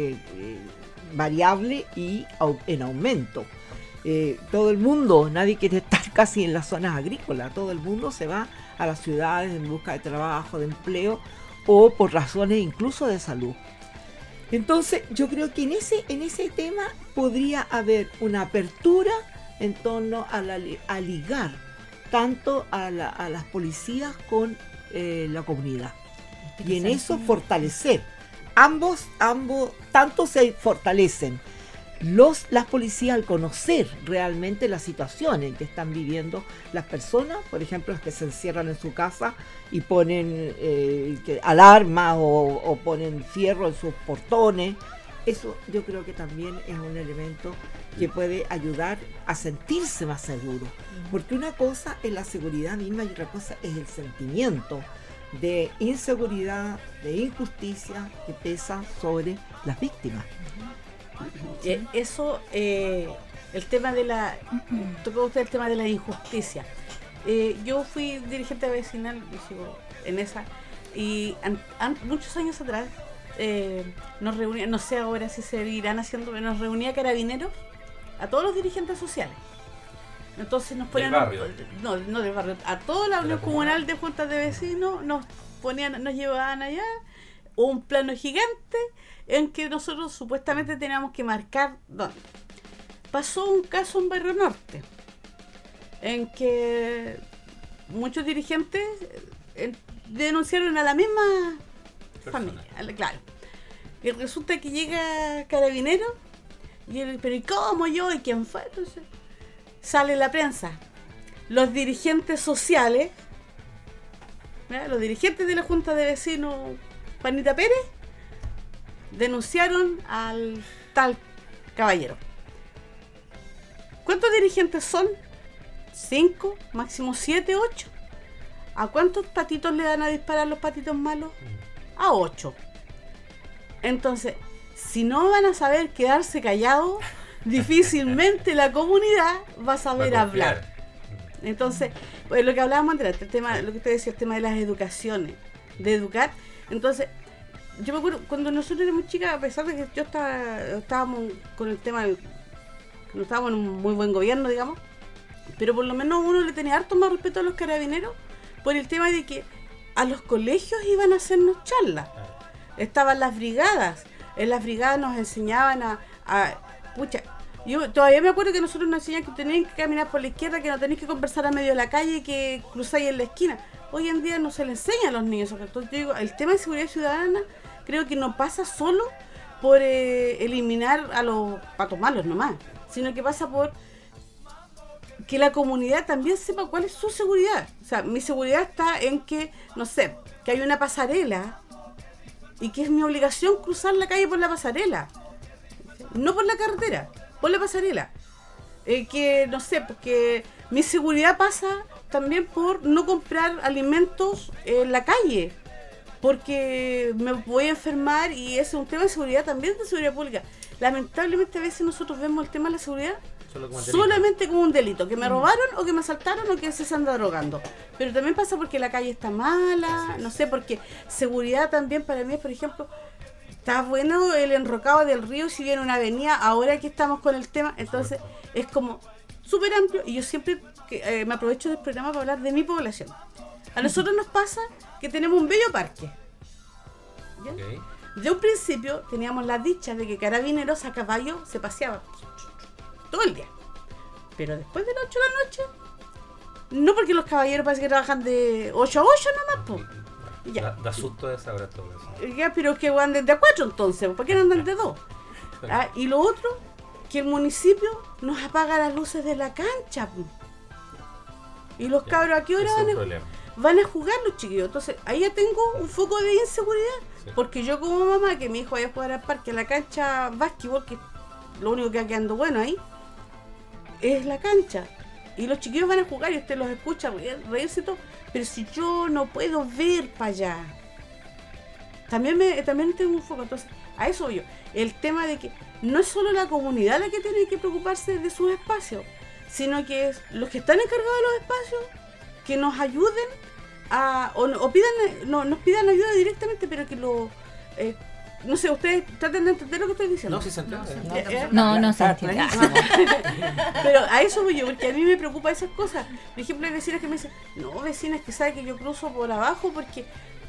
variable y en aumento. Todo el mundo, nadie quiere estar casi en las zonas agrícolas, todo el mundo se va a las ciudades en busca de trabajo, de empleo o por razones incluso de salud. Entonces yo creo que en ese tema podría haber una apertura en torno a ligar tanto a las policías con la comunidad y en eso fortalecer ambos tanto se fortalecen las policías al conocer realmente la situación en que están viviendo las personas, por ejemplo, las que se encierran en su casa y ponen alarmas o ponen fierro en sus portones. Eso yo creo que también es un elemento que puede ayudar a sentirse más seguro, porque una cosa es la seguridad misma y otra cosa es el sentimiento de inseguridad, de injusticia que pesa sobre las víctimas. Eso, el tema de tocó usted el tema de la injusticia. Yo fui dirigente vecinal, en esa, y muchos años atrás nos reunía, no sé ahora si se irán haciendo, nos reunía Carabineros a todos los dirigentes sociales Entonces nos ponían... ¿Del barrio? No del barrio. A toda la unión comunal de juntas de vecinos nos llevaban allá un plano gigante en que nosotros supuestamente teníamos que marcar dónde. Pasó un caso en Barrio Norte, en que muchos dirigentes denunciaron a la misma familia, claro. Y resulta que llega Carabinero, pero ¿y cómo yo? ¿Y quién fue? Entonces sale la prensa. Los dirigentes sociales, ¿verdad? Los dirigentes de la Junta de Vecinos Juanita Pérez denunciaron al tal caballero. ¿Cuántos dirigentes son? 5, máximo 7, 8. ¿A cuántos patitos le dan a disparar los patitos malos? A 8. Entonces, si no van a saber quedarse callados, difícilmente la comunidad va a saber hablar. Entonces, pues lo que hablábamos antes, el tema, lo que usted decía, el tema de las educaciones, de educar. Entonces, yo me acuerdo cuando nosotros éramos chicas, a pesar de que yo estábamos con el tema del, no estábamos en un muy buen gobierno, digamos, pero por lo menos uno le tenía harto más respeto a los carabineros por el tema de que a los colegios iban a hacernos charlas. Estaban las brigadas. En las brigadas nos enseñaban pucha, yo todavía me acuerdo que nosotros nos enseñaban que tenían que caminar por la izquierda, que no tenéis que conversar a medio de la calle, que cruzáis en la esquina. Hoy en día no se le enseña a los niños. Entonces yo digo, el tema de seguridad ciudadana creo que no pasa solo por eliminar a los patos malos nomás, sino que pasa por que la comunidad también sepa cuál es su seguridad. O sea, mi seguridad está en que, no sé, que hay una pasarela y que es mi obligación cruzar la calle por la pasarela, no por la carretera, por la pasarela. Que, no sé, porque mi seguridad pasa también por no comprar alimentos en la calle, porque me voy a enfermar, y ese es un tema de seguridad también, de seguridad pública. Lamentablemente a veces nosotros vemos el tema de la seguridad solamente como un delito, que me robaron o que me asaltaron o que se anda drogando. Pero también pasa porque la calle está mala, no sé, porque seguridad también para mí es, por ejemplo, está bueno el enrocado del río, si viene una avenida, ahora que estamos con el tema, entonces es como súper amplio, y yo siempre me aprovecho del programa para hablar de mi población. A nosotros nos pasa que tenemos un bello parque. Okay. De un principio teníamos la dicha de que Carabineros a caballo se paseaba todo el día. Pero después de las 8 de la noche, no, porque los caballeros parece que trabajan de 8 a 8 nomás, pues. Ya. Da susto de esa hora todo eso. Ya, pero que anden de a 4 entonces, ¿por qué no andan de 2? Y lo otro, que el municipio nos apaga las luces de la cancha, pues. Y los cabros, ¿a qué hora van a jugar los chiquillos? Entonces, ahí ya tengo un foco de inseguridad. Sí. Porque yo como mamá, que mi hijo vaya a jugar al parque, a la cancha básquetbol, que lo único que va quedando bueno ahí, es la cancha. Y los chiquillos van a jugar y usted los escucha reírse y todo. Pero si yo no puedo ver para allá, también tengo un foco. Entonces, a eso voy yo. El tema de que no es solo la comunidad la que tiene que preocuparse de sus espacios, sino que es los que están encargados de los espacios que nos ayuden nos pidan ayuda directamente, pero que no sé, ustedes traten de entender lo que estoy diciendo. No, sí se entiende. No se entiende. Pero a eso voy yo, porque a mí me preocupa esas cosas. Por ejemplo, hay vecinas que me dicen, no, vecinas que saben que yo cruzo por abajo porque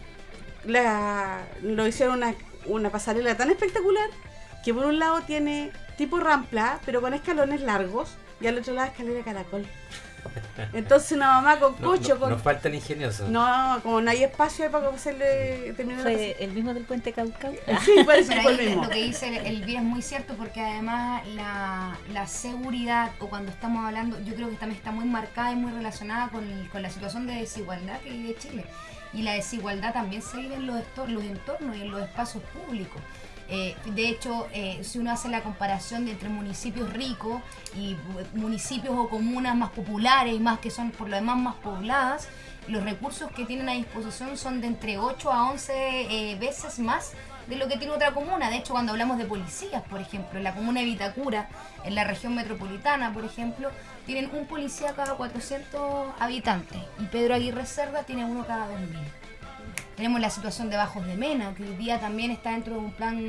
lo hicieron una pasarela tan espectacular que por un lado tiene tipo rampla, pero con escalones largos, y al otro lado escalera caracol. Entonces una mamá con coche, nos falta el ingenioso. No, como no hay espacio para hacerle terminar. ¿Fue el mismo del puente Caucao? Sí, parece que fue el mismo. Lo que dice Elvira es muy cierto, porque además la seguridad, o cuando estamos hablando, yo creo que también está muy marcada y muy relacionada con la situación de desigualdad que vive Chile. Y la desigualdad también se vive en los entornos y en los espacios públicos. De hecho, si uno hace la comparación entre municipios ricos y municipios o comunas más populares, más que son por lo demás más pobladas, los recursos que tienen a disposición son de entre 8 a 11 veces más de lo que tiene otra comuna. De hecho, cuando hablamos de policías, por ejemplo, en la comuna de Vitacura, en la región metropolitana, por ejemplo, tienen un policía cada 400 habitantes, y Pedro Aguirre Cerda tiene uno cada 2000. Tenemos la situación de Bajos de Mena, que hoy día también está dentro de un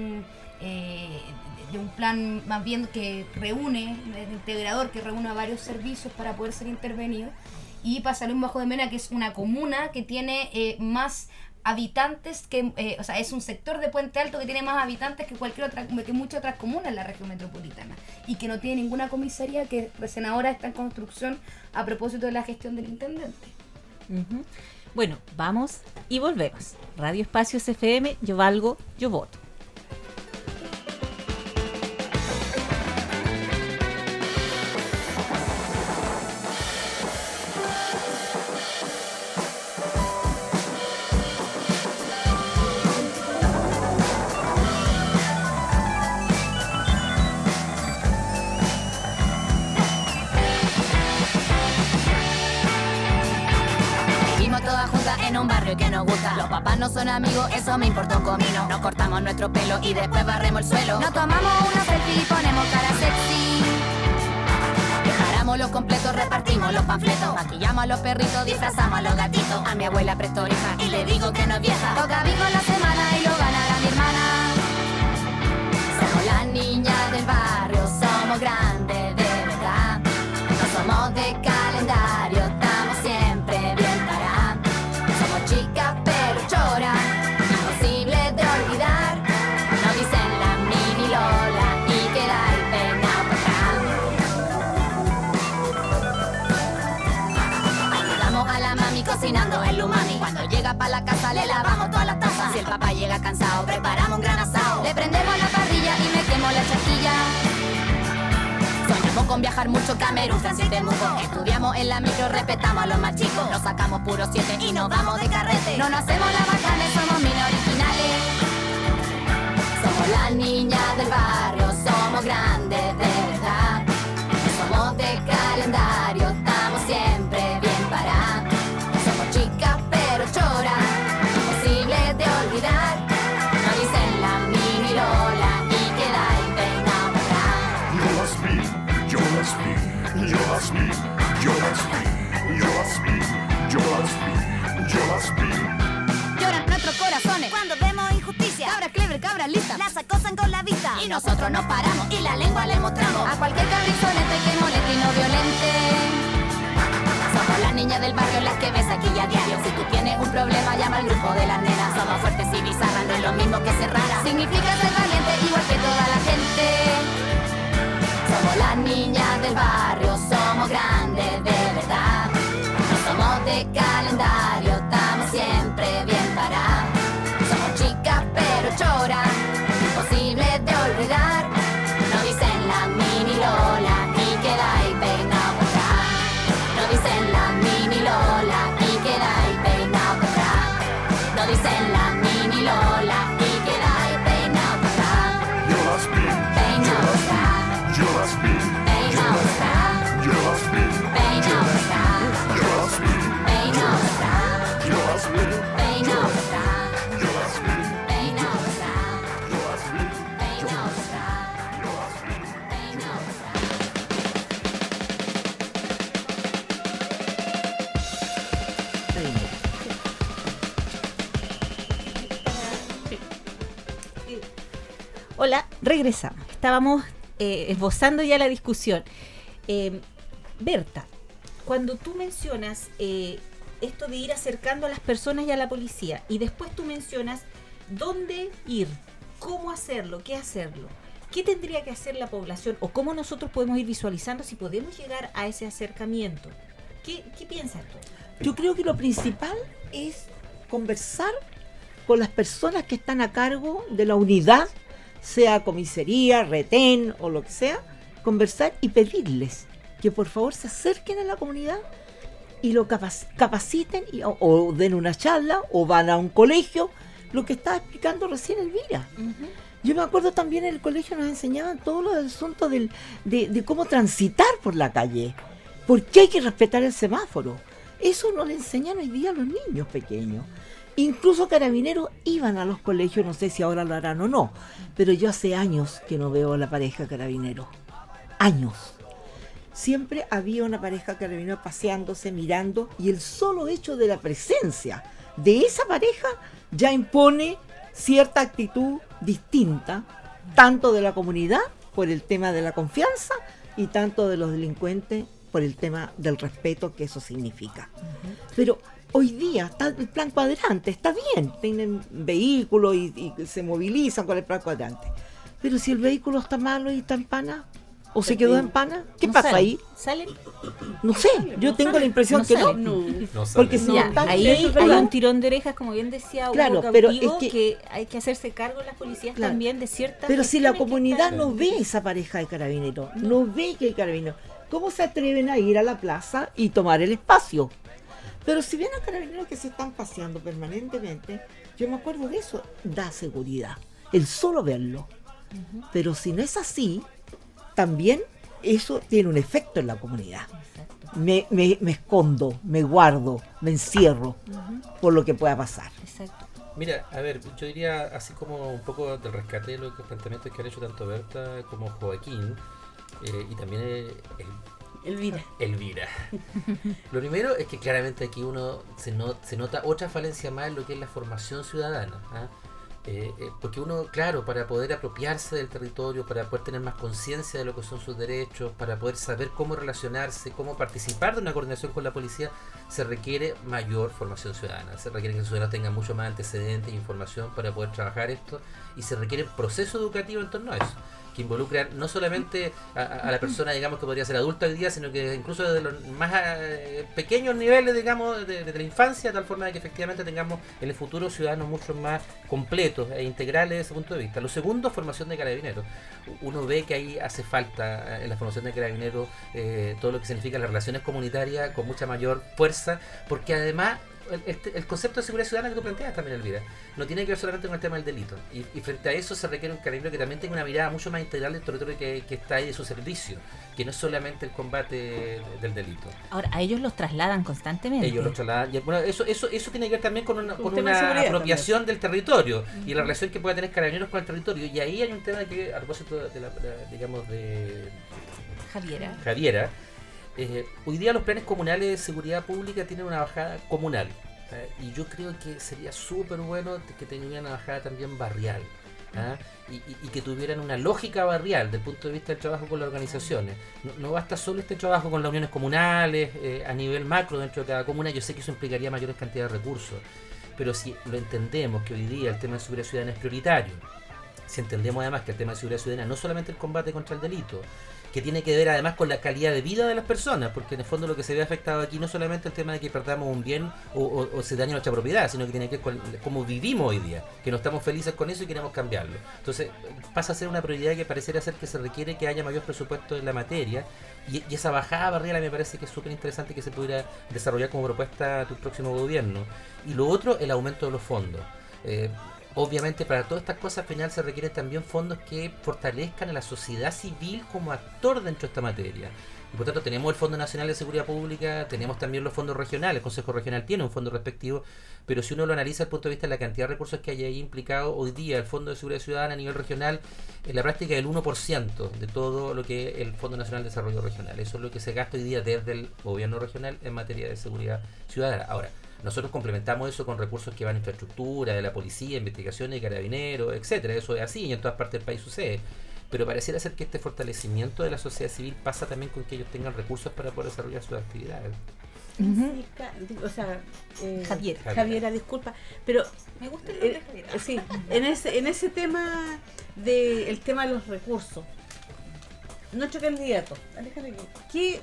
plan más bien que reúne, de integrador, que reúne a varios servicios para poder ser intervenido. Y pasa lo mismo en Bajo de Mena, que es una comuna que tiene más habitantes que, o sea, es un sector de Puente Alto que tiene más habitantes que que muchas otras comunas en la región metropolitana, y que no tiene ninguna comisaría, que recién ahora está en construcción a propósito de la gestión del intendente. Uh-huh. Bueno, vamos y volvemos. Radio Espacios FM, yo valgo, yo voto. En un barrio que nos gusta. Los papás no son amigos, eso me importa un comino. Nos cortamos nuestro pelo y después barremos el suelo. Nos tomamos una selfie y ponemos cara sexy. Preparamos los completos, repartimos los panfletos. Maquillamos a los perritos, disfrazamos a los gatitos. A mi abuela presto oreja y le digo que no es vieja. Toca bingo en la semana y lo ganará mi hermana. Somos las niñas del barrio, somos grandes de verdad. No somos de calendario, estamos siempre bien paradas. Chicas pero choras, imposible de olvidar. Nos dicen la mini Lola y queda el peinado para acá. Ayudamos a la mami cocinando el umami. Cuando llega pa' la casa le lavamos todas las tazas. Si el papá llega cansado preparamos un gran asado. Le prendemos la parrilla y metemos la chaquilla. Soñamos con viajar mucho, Camerún, Francia y Temuco. Estudiamos en la micro, respetamos a los más chicos. Nos sacamos puros 7 y nos vamos de carrete. No nos hacemos las bacanes, somos mini originales. Somos las niñas del barrio, somos grandes de verdad. No somos de calendario, estamos siempre bien paradas. Somos chicas pero choras, imposible de olvidar. Nos dicen la mini Lola y queda el peinado para atrás. Lloran nuestros corazones cuando vemos injusticia. Cabras clever, cabras listas, las acosan con la vista. Y nosotros nos paramos y la lengua le mostramos a cualquier cabrizonete que moleste y no violente. Somos las niñas del barrio, las que ves aquí a diario. Si tú tienes un problema, llama al grupo de las nenas. Somos fuertes y bizarras, no es lo mismo que ser rara. Significa ser valiente igual que toda la gente. Somos las niñas del barrio, somos grandes de verdad. No somos de calendario, estamos siempre bien paradas. Somos chicas pero choras, imposibles de olvidar. Nos dicen la mini Lola y queda el peinado para atrás. Nos dicen la mini Lola y queda el peinado para atrás. Nos dicen la mini Lola y queda el peinado para atrás. Peinado para atrás. Hola, regresamos. Estábamos esbozando ya la discusión. Berta, cuando tú mencionas esto de ir acercando a las personas y a la policía, y después tú mencionas dónde ir, cómo hacerlo, qué hacerlo, qué tendría que hacer la población o cómo nosotros podemos ir visualizando si podemos llegar a ese acercamiento. ¿Qué piensas tú? Yo creo que lo principal es conversar con las personas que están a cargo de la unidad, sea comisaría, retén o lo que sea, conversar y pedirles que por favor se acerquen a la comunidad y lo capaciten o den una charla o van a un colegio, lo que estaba explicando recién Elvira. Uh-huh. Yo me acuerdo también en el colegio nos enseñaban todos los asuntos de cómo transitar por la calle, por qué hay que respetar el semáforo. Eso nos lo enseñan hoy día a los niños pequeños. Incluso carabineros iban a los colegios, no sé si ahora lo harán o no, pero yo hace años que no veo a la pareja carabinero. Años. Siempre había una pareja carabinero paseándose, mirando, y el solo hecho de la presencia de esa pareja ya impone cierta actitud distinta, tanto de la comunidad por el tema de la confianza y tanto de los delincuentes por el tema del respeto que eso significa. Pero hoy día está el plan cuadrante, está bien, tienen vehículos y se movilizan con el plan cuadrante. Pero si el vehículo está malo y está en pana, o se quedó en pana, ¿qué pasa ahí? ¿Salen? No sé, yo tengo la impresión que no. Porque si Ya, están- ahí eso es hay verdad. un tirón de orejas, como bien decía Hugo Claro, pero Cautivo, es que hay que hacerse cargo las policías Claro. también de ciertas Pero si la cuestiones que comunidad están- no ve esa pareja de carabineros, no ve que hay carabineros, ¿cómo se atreven a ir a la plaza y tomar el espacio? Pero si ven a carabineros que se están paseando permanentemente, yo me acuerdo de eso, da seguridad, el solo verlo. Pero si no es así, también eso tiene un efecto en la comunidad. Me escondo, me guardo, me encierro por lo que pueda pasar. Exacto. Mira, a ver, yo diría así como un poco del rescate de los planteamientos que han hecho tanto Berta como Joaquín y también Elvira. Lo primero es que claramente aquí uno se nota otra falencia más en lo que es la formación ciudadana. ¿Ah? Porque uno, claro, para poder apropiarse del territorio, para poder tener más conciencia de lo que son sus derechos, para poder saber cómo relacionarse, cómo participar de una coordinación con la policía, se requiere mayor formación ciudadana, se requiere que los ciudadanos tengan mucho más antecedentes e información para poder trabajar esto, y se requiere un proceso educativo en torno a eso, que involucra no solamente a la persona, digamos, que podría ser adulta hoy día, sino que incluso desde los más pequeños niveles, digamos, de la infancia, de tal forma de que efectivamente tengamos en el futuro ciudadanos mucho más completos e integrales desde ese punto de vista. Lo segundo, formación de carabineros. Uno ve que ahí hace falta en la formación de carabineros todo lo que significa las relaciones comunitarias con mucha mayor fuerza, porque además el concepto de seguridad ciudadana que tú planteas también, Elvira, no tiene que ver solamente con el tema del delito, y frente a eso se requiere un carabinero que también tenga una mirada mucho más integral del territorio que está ahí de su servicio, que no es solamente el combate del delito. Ahora, a ellos los trasladan constantemente. Ellos los trasladan, y bueno, eso tiene que ver también con una tema de seguridad apropiación del territorio y la relación que pueda tener carabineros con el territorio, y ahí hay un tema que, a propósito de Javiera, hoy día los planes comunales de seguridad pública tienen una bajada comunal, y yo creo que sería súper bueno que tuvieran una bajada también barrial, y que tuvieran una lógica barrial desde el punto de vista del trabajo con las organizaciones. No basta solo este trabajo con las uniones comunales a nivel macro dentro de cada comuna. Yo sé que eso implicaría mayores cantidades de recursos, pero si lo entendemos que hoy día el tema de seguridad ciudadana es prioritario, si entendemos además que el tema de seguridad ciudadana no solamente el combate contra el delito, que tiene que ver además con la calidad de vida de las personas, porque en el fondo lo que se ve afectado aquí no solamente el tema de que perdamos un bien o se dañe nuestra propiedad, sino que tiene que ver con cómo vivimos hoy día, que no estamos felices con eso y queremos cambiarlo. Entonces pasa a ser una prioridad que pareciera ser que se requiere que haya mayor presupuesto en la materia, y esa bajada barrial me parece que es súper interesante que se pudiera desarrollar como propuesta a tu próximo gobierno. Y lo otro, el aumento de los fondos. Obviamente para todas estas cosas al final se requieren también fondos que fortalezcan a la sociedad civil como actor dentro de esta materia. Y por tanto tenemos el Fondo Nacional de Seguridad Pública, tenemos también los fondos regionales, el Consejo Regional tiene un fondo respectivo, pero si uno lo analiza desde el punto de vista de la cantidad de recursos que hay ahí implicado, hoy día el Fondo de Seguridad Ciudadana a nivel regional en la práctica del 1% de todo lo que es el Fondo Nacional de Desarrollo Regional. Eso es lo que se gasta hoy día desde el gobierno regional en materia de seguridad ciudadana. Ahora, nosotros complementamos eso con recursos que van a infraestructura, de la policía, investigaciones, carabineros, etcétera. Eso es así y en todas partes del país sucede. Pero pareciera ser que este fortalecimiento de la sociedad civil pasa también con que ellos tengan recursos para poder desarrollar sus actividades. O sea, Javiera, disculpa, pero Me gusta el nombre Javiera. sí, en ese tema el tema de los recursos, nuestro candidato, Alejandro, ¿qué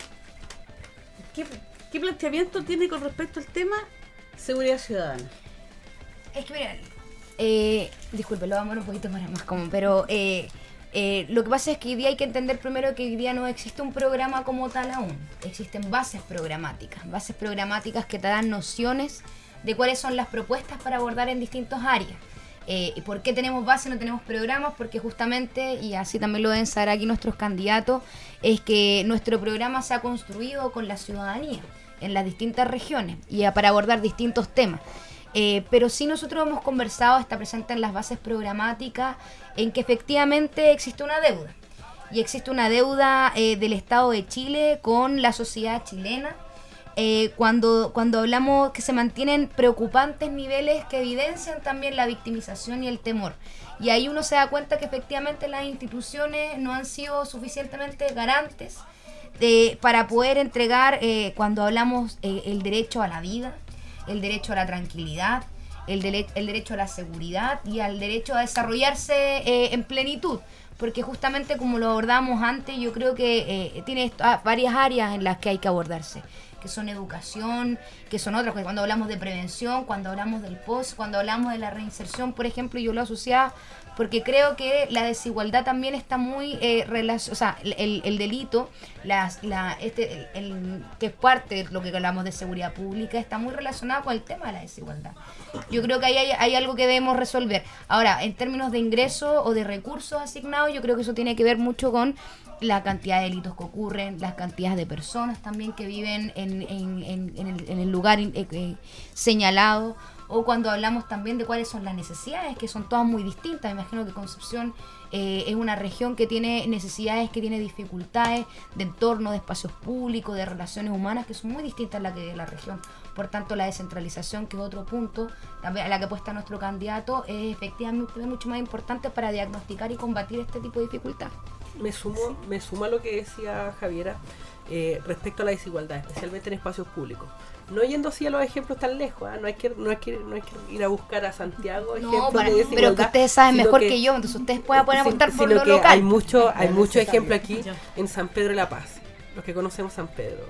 planteamiento tiene con respecto al tema seguridad ciudadana? Es que mira, disculpe, lo vamos a ver un poquito más común, pero lo que pasa es que hoy día hay que entender primero que hoy día no existe un programa como tal aún. Existen bases programáticas que te dan nociones de cuáles son las propuestas para abordar en distintas áreas. ¿Y por qué tenemos bases y no tenemos programas? Porque justamente, y así también lo deben saber aquí nuestros candidatos, es que nuestro programa se ha construido con la ciudadanía en las distintas regiones y para abordar distintos temas. Pero sí nosotros hemos conversado, está presente en las bases programáticas, en que efectivamente existe una deuda. Y existe una deuda del Estado de Chile con la sociedad chilena, cuando hablamos que se mantienen preocupantes niveles que evidencian también la victimización y el temor. Y ahí uno se da cuenta que efectivamente las instituciones no han sido suficientemente garantes para poder entregar, cuando hablamos el derecho a la vida, el derecho a la tranquilidad, el derecho a la seguridad y al derecho a desarrollarse en plenitud. Porque justamente como lo abordamos antes, yo creo que tiene varias áreas en las que hay que abordarse, que son educación, que son otras, cuando hablamos de prevención, cuando hablamos del post, cuando hablamos de la reinserción, por ejemplo, yo lo asociaba porque creo que la desigualdad también está muy o sea, el delito, que es parte de lo que hablamos de seguridad pública, está muy relacionado con el tema de la desigualdad. Yo creo que ahí hay algo que debemos resolver. Ahora, en términos de ingresos o de recursos asignados, yo creo que eso tiene que ver mucho con la cantidad de delitos que ocurren, las cantidades de personas también que viven en el lugar señalado, o cuando hablamos también de cuáles son las necesidades, que son todas muy distintas. Me imagino que Concepción es una región que tiene necesidades, que tiene dificultades de entorno, de espacios públicos, de relaciones humanas, que son muy distintas a la que la región. Por tanto, la descentralización, que es otro punto a la que apuesta nuestro candidato, es efectivamente mucho más importante para diagnosticar y combatir este tipo de dificultades. Me sumo a lo que decía Javiera respecto a la desigualdad, especialmente en espacios públicos. No yendo así a los ejemplos tan lejos, no hay que ir a buscar a Santiago ejemplos de desigualdad. Pero que ustedes saben mejor que yo, entonces ustedes pueden apostar por lo local. Hay mucho ejemplo aquí en San Pedro de la Paz, los que conocemos San Pedro.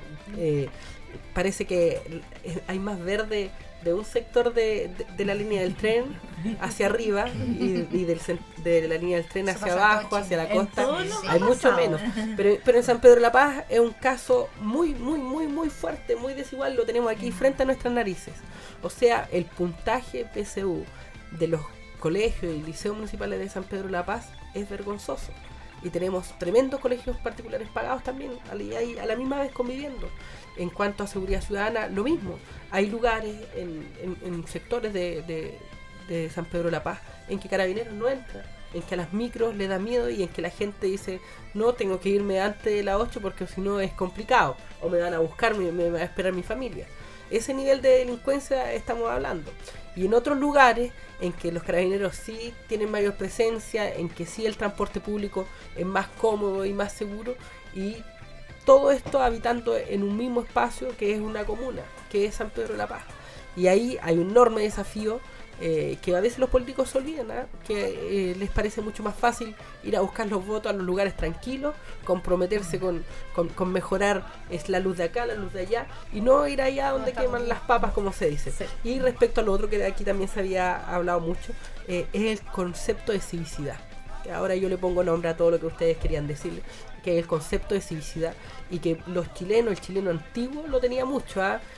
Parece que hay más verde de un sector de la línea del tren hacia arriba y de la línea del tren hacia abajo, hacia la costa, hay mucho menos. Pero en San Pedro de la Paz es un caso muy fuerte, muy desigual, lo tenemos aquí frente a nuestras narices. O sea, el puntaje PSU de los colegios y liceos municipales de San Pedro de la Paz es vergonzoso. Y tenemos tremendos colegios particulares pagados también, a la misma vez conviviendo. En cuanto a seguridad ciudadana, lo mismo. Hay lugares en sectores de San Pedro de la Paz en que Carabineros no entra, en que a las micros le da miedo y en que la gente dice, no, tengo que irme antes de las 8 porque si no es complicado, o me van a buscar, me va a esperar mi familia. Ese nivel de delincuencia estamos hablando. Y en otros lugares en que los carabineros sí tienen mayor presencia, en que sí el transporte público es más cómodo y más seguro, y todo esto habitando en un mismo espacio que es una comuna, que es San Pedro de la Paz. Y ahí hay un enorme desafío que a veces los políticos se olvidan, que les parece mucho más fácil ir a buscar los votos a los lugares tranquilos, comprometerse con mejorar la luz de acá, la luz de allá, y no ir allá donde queman las papas, como se dice. Sí. Y respecto a lo otro que aquí también se había hablado mucho, es el concepto de civicidad. Ahora yo le pongo nombre a todo lo que ustedes querían decirle, que es el concepto de civicidad, y que los chilenos, el chileno antiguo lo tenía mucho.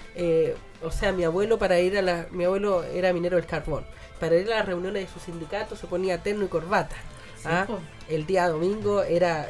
O sea, mi abuelo era minero del carbón. Para ir a las reuniones de su sindicato se ponía terno y corbata. Sí, el día domingo era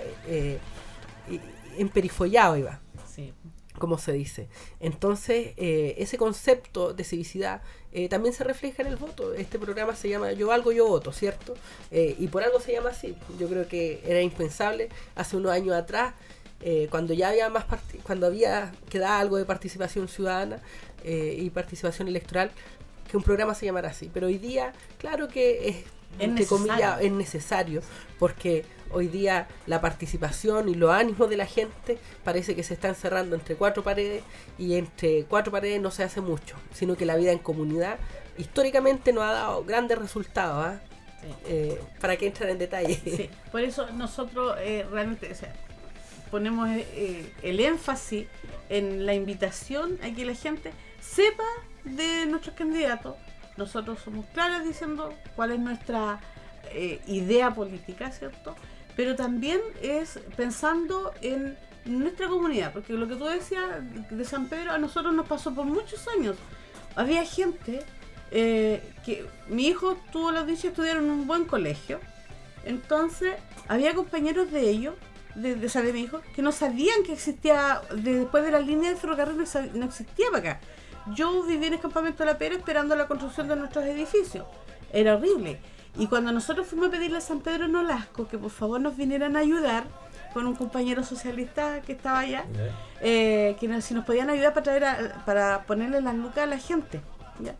emperifollado iba. Sí. Como se dice. Entonces, ese concepto de civicidad también se refleja en el voto. Este programa se llama Yo Valgo, Yo Voto, ¿cierto? Y por algo se llama así. Yo creo que era impensable hace unos años atrás, cuando ya había cuando había quedado algo de participación ciudadana y participación electoral, que un programa se llamara así. Pero hoy día, claro que es necesario, porque hoy día la participación y los ánimos de la gente parece que se están cerrando entre cuatro paredes, y entre cuatro paredes no se hace mucho, sino que la vida en comunidad históricamente nos ha dado grandes resultados. Sí. Para que entren en detalle. Sí. Por eso nosotros realmente ponemos el énfasis en la invitación a que la gente sepa de nuestros candidatos. Nosotros somos claros diciendo cuál es nuestra idea política, ¿cierto? Pero también es pensando en nuestra comunidad, porque lo que tú decías de San Pedro a nosotros nos pasó por muchos años. Había gente que mi hijo tuvo la dicha de estudiar en un buen colegio, entonces había compañeros de ellos, de mi hijo, que no sabían que existía, después de la línea de ferrocarril no existía para acá. Yo viví en el campamento de La Pera esperando la construcción de nuestros edificios. Era horrible. Y cuando nosotros fuimos a pedirle a San Pedro Nolasco que por favor nos vinieran a ayudar, con un compañero socialista que estaba allá, que si nos podían ayudar para ponerle las lucas a la gente. ¿Ya?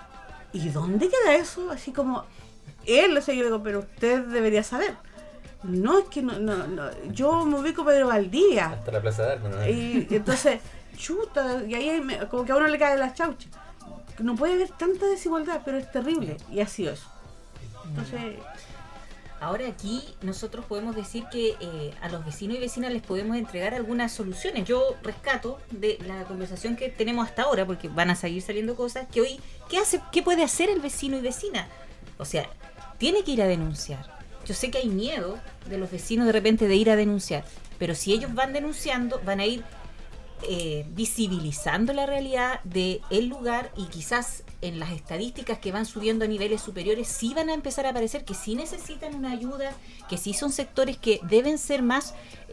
¿Y dónde queda eso? Así como él, o sea, yo le digo, pero usted debería saber. No, es que no, yo me ubico Pedro Valdivia. Hasta la Plaza de Armas, ¿no? Y entonces, chuta, y ahí como que a uno le cae las chauchas. No puede haber tanta desigualdad, pero es terrible. Y ha sido eso. Entonces... Ahora aquí nosotros podemos decir que a los vecinos y vecinas les podemos entregar algunas soluciones. Yo rescato de la conversación que tenemos hasta ahora, porque van a seguir saliendo cosas, que hoy, ¿qué puede hacer el vecino y vecina? O sea, tiene que ir a denunciar. Yo sé que hay miedo de los vecinos de repente de ir a denunciar, pero si ellos van denunciando, van a ir visibilizando la realidad del lugar, y quizás en las estadísticas que van subiendo a niveles superiores sí van a empezar a aparecer que sí necesitan una ayuda, que sí son sectores que deben ser más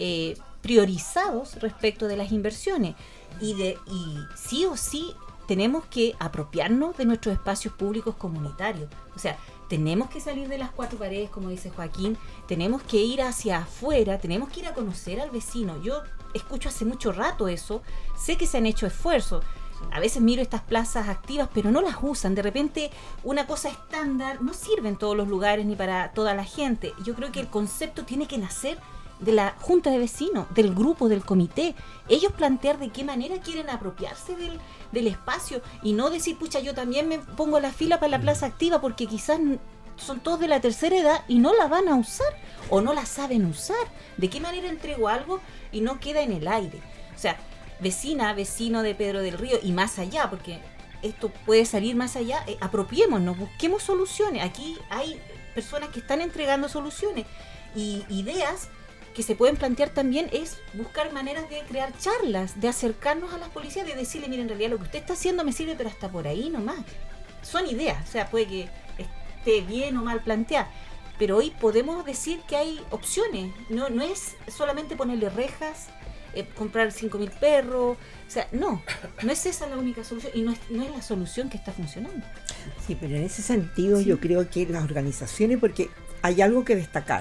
priorizados respecto de las inversiones, y sí o sí tenemos que apropiarnos de nuestros espacios públicos comunitarios. O sea, tenemos que salir de las cuatro paredes, como dice Joaquín, tenemos que ir hacia afuera, tenemos que ir a conocer al vecino. Yo escucho hace mucho rato eso, sé que se han hecho esfuerzos. A veces miro estas plazas activas, pero no las usan. De repente, una cosa estándar no sirve en todos los lugares ni para toda la gente. Yo creo que el concepto tiene que nacer de la junta de vecinos, del grupo, del comité. Ellos plantear de qué manera quieren apropiarse del espacio, y no decir, pucha, yo también me pongo a la fila para la plaza activa, porque quizás son todos de la tercera edad y no la van a usar o no la saben usar. ¿De qué manera entrego algo y no queda en el aire? O sea, vecina, vecino de Pedro del Río y más allá, porque esto puede salir más allá, apropiémonos, busquemos soluciones. Aquí hay personas que están entregando soluciones y ideas que se pueden plantear también es buscar maneras de crear charlas, de acercarnos a las policías, de decirle, mire, en realidad lo que usted está haciendo me sirve, pero hasta por ahí nomás. Son ideas, o sea, puede que esté bien o mal planteada, pero hoy podemos decir que hay opciones, no es solamente ponerle rejas, comprar 5.000 perros, o sea, no es esa la única solución, y no es la solución que está funcionando. Sí, pero en ese sentido yo creo que las organizaciones, porque hay algo que destacar,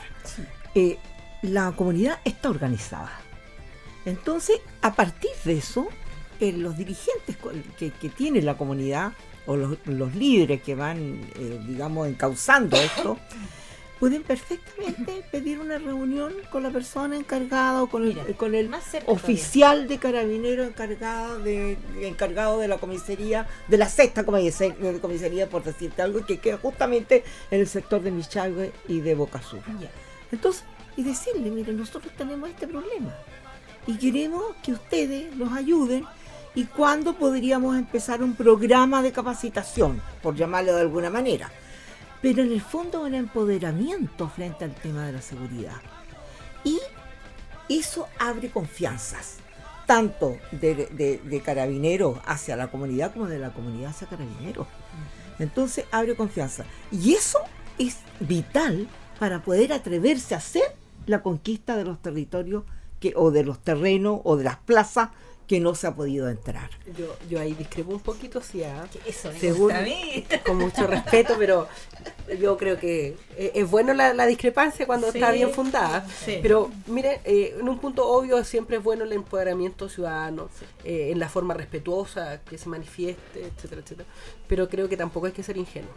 la comunidad está organizada. Entonces, a partir de eso, los dirigentes que tiene la comunidad, o los líderes que van, digamos, encauzando esto, pueden perfectamente pedir una reunión con la persona encargada o con el oficial de carabinero encargado de la comisaría, de la sexta comisaría, por decirte algo, que queda justamente en el sector de Michagüe y de Boca Sur. Entonces, y decirle, miren, nosotros tenemos este problema y queremos que ustedes nos ayuden, y cuándo podríamos empezar un programa de capacitación, por llamarlo de alguna manera, pero en el fondo el empoderamiento frente al tema de la seguridad, y eso abre confianzas tanto de carabineros hacia la comunidad como de la comunidad hacia carabineros. Entonces abre confianza, y eso es vital para poder atreverse a hacer la conquista de los territorios o de los terrenos o de las plazas que no se ha podido entrar. Yo ahí discrepo un poquito, sí, eso me según, gusta a mí. con mucho respeto, pero yo creo que es bueno la discrepancia cuando está bien fundada. Sí. Pero mire, en un punto obvio siempre es bueno el empoderamiento ciudadano, en la forma respetuosa que se manifieste, etcétera, etcétera. Pero creo que tampoco hay que ser ingenuo.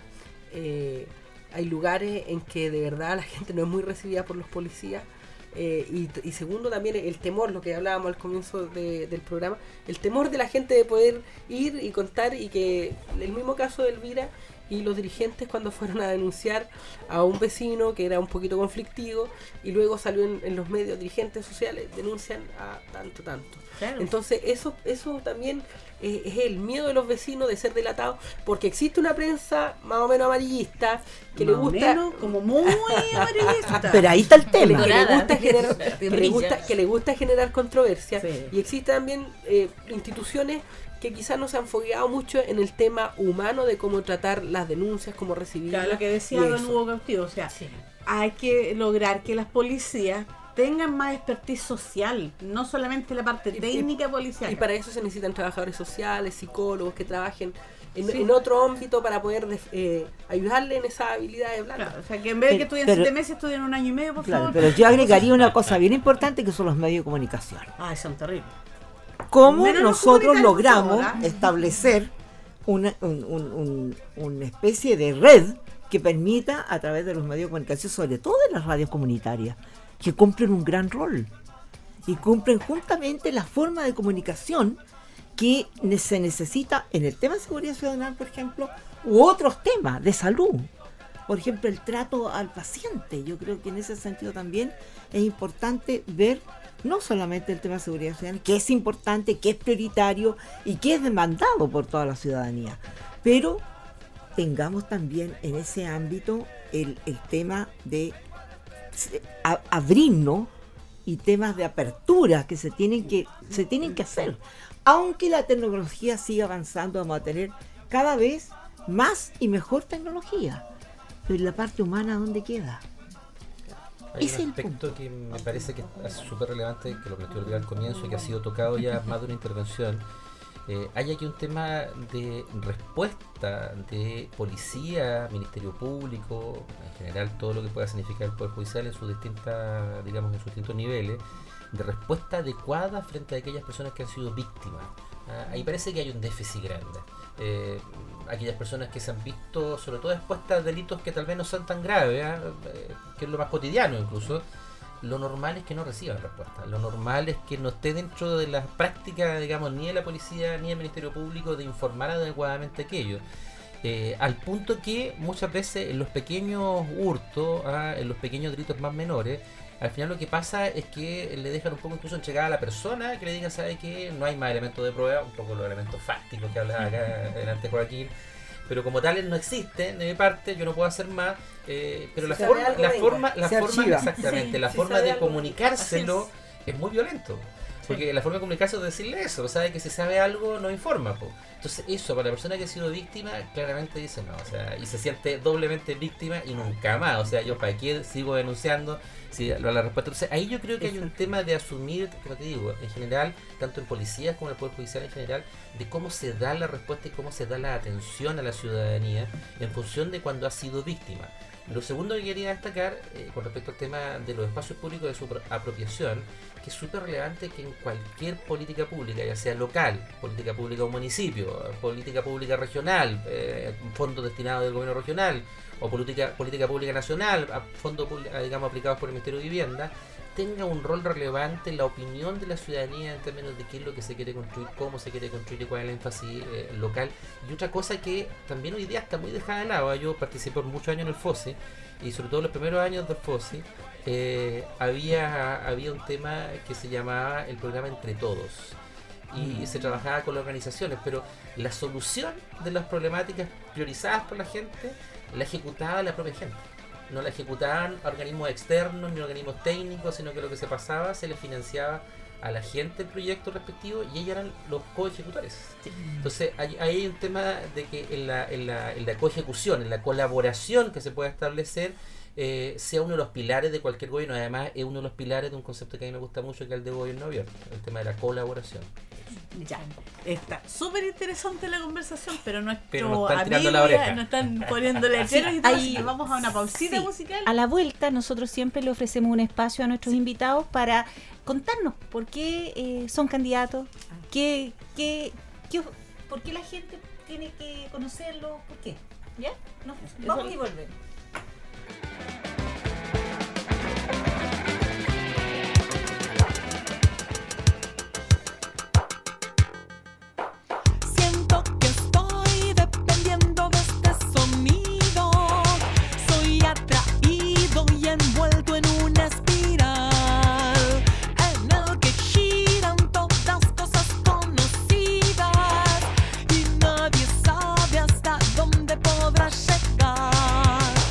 Hay lugares en que de verdad la gente no es muy recibida por los policías. Y segundo, también el temor, lo que hablábamos al comienzo del programa, el temor de la gente de poder ir y contar, y que el mismo caso de Elvira y los dirigentes cuando fueron a denunciar a un vecino que era un poquito conflictivo, y luego salió en los medios, dirigentes sociales denuncian a tanto. Claro. Entonces eso también es el miedo de los vecinos de ser delatados, porque existe una prensa más o menos amarillista que le gusta, como muy amarillista, pero ahí está el tema, que le gusta generar controversia, sí. Y existe también instituciones que quizás no se han fogueado mucho en el tema humano de cómo tratar las denuncias, cómo recibirlas. Claro, lo que decía don Hugo Castillo, o sea, hay que lograr que las policías tengan más expertise social, no solamente la parte técnica policial. Y para eso se necesitan trabajadores sociales, psicólogos que trabajen en otro ámbito para poder ayudarle en esas habilidades blandas. Claro, o sea, que en vez de que estudien 7 meses, estudien 1 año y medio, por favor. Pero yo agregaría una cosa bien importante, que son los medios de comunicación. Son terribles. ¿Cómo Menos nosotros logramos establecer una especie de red que permita, a través de los medios de comunicación, sobre todo de las radios comunitarias, que cumplen un gran rol y cumplen juntamente la forma de comunicación que se necesita en el tema de seguridad ciudadana, por ejemplo, u otros temas de salud? Por ejemplo, el trato al paciente. Yo creo que en ese sentido también es importante ver no solamente el tema de seguridad ciudadana, que es importante, que es prioritario y que es demandado por toda la ciudadanía, pero tengamos también en ese ámbito el tema de abrirnos y temas de apertura que se tienen que hacer. Aunque la tecnología siga avanzando, vamos a tener cada vez más y mejor tecnología, pero la parte humana, ¿dónde queda? Hay un aspecto que me parece que es súper relevante, que lo planteó Elvira al comienzo y que ha sido tocado ya más de una intervención. Hay aquí un tema de respuesta de policía, Ministerio Público, en general todo lo que pueda significar el Poder Judicial en sus distintas, digamos, en sus distintos niveles, de respuesta adecuada frente a aquellas personas que han sido víctimas. Ahí parece que hay un déficit grande. Aquellas personas que se han visto, sobre todo expuestas a delitos que tal vez no son tan graves, que es lo más cotidiano incluso, lo normal es que no reciban respuesta. Lo normal es que no esté dentro de las prácticas, digamos, ni de la policía ni del Ministerio Público de informar adecuadamente aquello. Al punto que muchas veces en los pequeños hurtos, en los pequeños delitos más menores, al final lo que pasa es que le dejan un poco incluso entregada a la persona, que le diga, ¿sabe qué? No hay más elementos de prueba, un poco los elementos fácticos que hablaba acá delante Joaquín, pero como tales no existen de mi parte, yo no puedo hacer más, pero la forma exactamente, la forma de comunicárselo es muy violento. Porque la forma de comunicarse es decirle eso, sabe que si sabe algo no informa, po. Entonces eso, para la persona que ha sido víctima, claramente dice no, o sea, y se siente doblemente víctima y nunca más, o sea, yo para qué sigo denunciando si la respuesta. Entonces ahí yo creo que hay un tema de asumir, como te digo, en general, tanto en policías como en el Poder Judicial en general, de cómo se da la respuesta y cómo se da la atención a la ciudadanía en función de cuando ha sido víctima. Lo segundo que quería destacar, con respecto al tema de los espacios públicos de su apropiación, que es súper relevante que en cualquier política pública, ya sea local, política pública de un municipio, política pública regional, fondos destinados del gobierno regional, o política pública nacional, fondos digamos aplicados por el Ministerio de Vivienda, tenga un rol relevante en la opinión de la ciudadanía en términos de qué es lo que se quiere construir, cómo se quiere construir y cuál es el énfasis local. Y otra cosa que también hoy día está muy dejada de lado, yo participé por muchos años en el FOSI, y sobre todo los primeros años del FOSI, había un tema que se llamaba el programa Entre Todos, y se trabajaba con las organizaciones, pero la solución de las problemáticas priorizadas por la gente la ejecutaba la propia gente. No la ejecutaban organismos externos ni organismos técnicos, sino que lo que se pasaba se le financiaba a la gente el proyecto respectivo y ellos eran los coejecutores. Sí. Entonces ahí hay un tema de que en la coejecución, en la colaboración que se pueda establecer, sea uno de los pilares de cualquier gobierno. Además es uno de los pilares de un concepto que a mí me gusta mucho, que es el de gobierno abierto, el tema de la colaboración. Ya, está súper interesante la conversación, pero nos están tirando la oreja. Nos están poniendo lecheros y todo, así que vamos a una pausita musical. A la vuelta nosotros siempre le ofrecemos un espacio a nuestros invitados para contarnos por qué son candidatos, por qué la gente tiene que conocerlo, por qué. ¿Ya? Vamos y volvemos. Podrás llegar.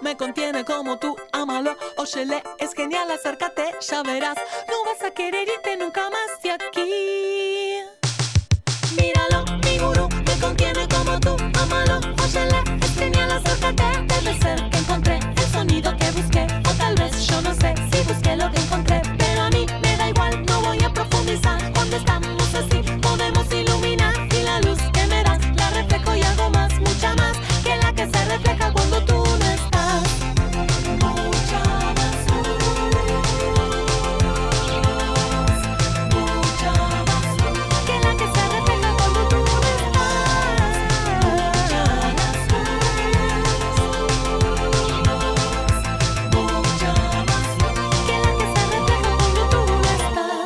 me contiene como tú, ámalo, óyele, es genial, acércate, ya verás, no vas a querer irte nunca más de aquí. Míralo, mi gurú, me contiene como tú, ámalo, óyele, es genial, acércate, debe ser que encontré el sonido que busqué, o tal vez yo no sé si busqué lo que encontré, pero a mí me da igual, no voy a profundizar, cuando estamos así podemos iluminar, y la luz que me das la reflejo y hago más, mucha más, que la que se refleja cuando tú no estás, mucha más luz, mucha más luz, que la que se refleja cuando tú no estás, mucha más luz, mucha más luz, que la que se refleja cuando tú no estás.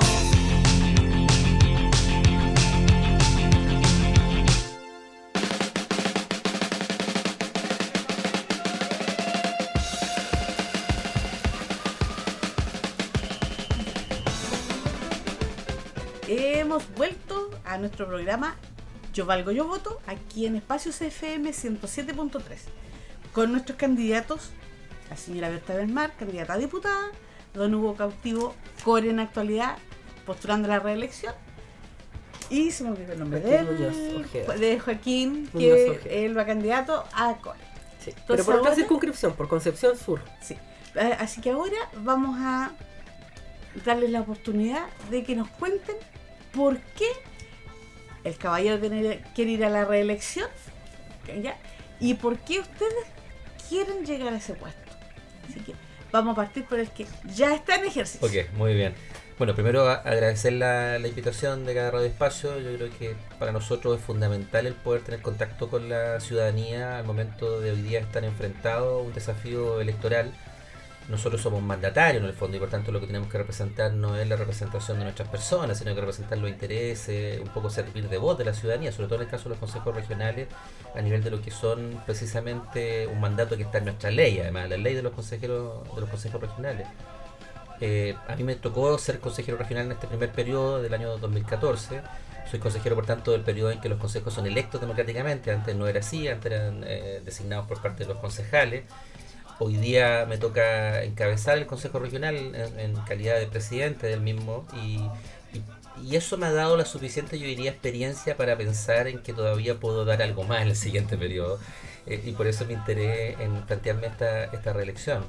Hemos vuelto a nuestro programa Yo Valgo, Yo Voto, aquí en Espacios FM 107.3, con nuestros candidatos, la señora Berta Belmar, candidata a diputada, don Hugo Cautivo, core en actualidad, postulando a la reelección, y se me olvidó el nombre de Joaquín, que él va candidato a core. Sí, Entonces, pero por otra ahora- circunscripción, por Concepción Sur. Sí. Así que ahora vamos a darles la oportunidad de que nos cuenten por qué el caballero quiere ir a la reelección, ¿ya? Y por qué ustedes quieren llegar a ese puesto. Así que vamos a partir por el que ya está en ejercicio. Ok, muy bien. Bueno, primero agradecer la invitación de cada Radio Espacio. Yo creo que para nosotros es fundamental el poder tener contacto con la ciudadanía al momento de hoy día estar enfrentados a un desafío electoral. Nosotros somos mandatarios en el fondo y por tanto lo que tenemos que representar no es la representación de nuestras personas, sino que representar los intereses, un poco servir de voz de la ciudadanía, sobre todo en el caso de los consejos regionales, a nivel de lo que son precisamente un mandato que está en nuestra ley, además, la ley de los consejos regionales. A mí me tocó ser consejero regional en este primer periodo del año 2014. Soy consejero, por tanto, del periodo en que los consejos son electos democráticamente. Antes no era así, antes eran designados por parte de los concejales. Hoy día me toca encabezar el Consejo Regional en calidad de presidente del mismo y eso me ha dado la suficiente, yo diría, experiencia para pensar en que todavía puedo dar algo más en el siguiente periodo y por eso me interés en plantearme esta reelección.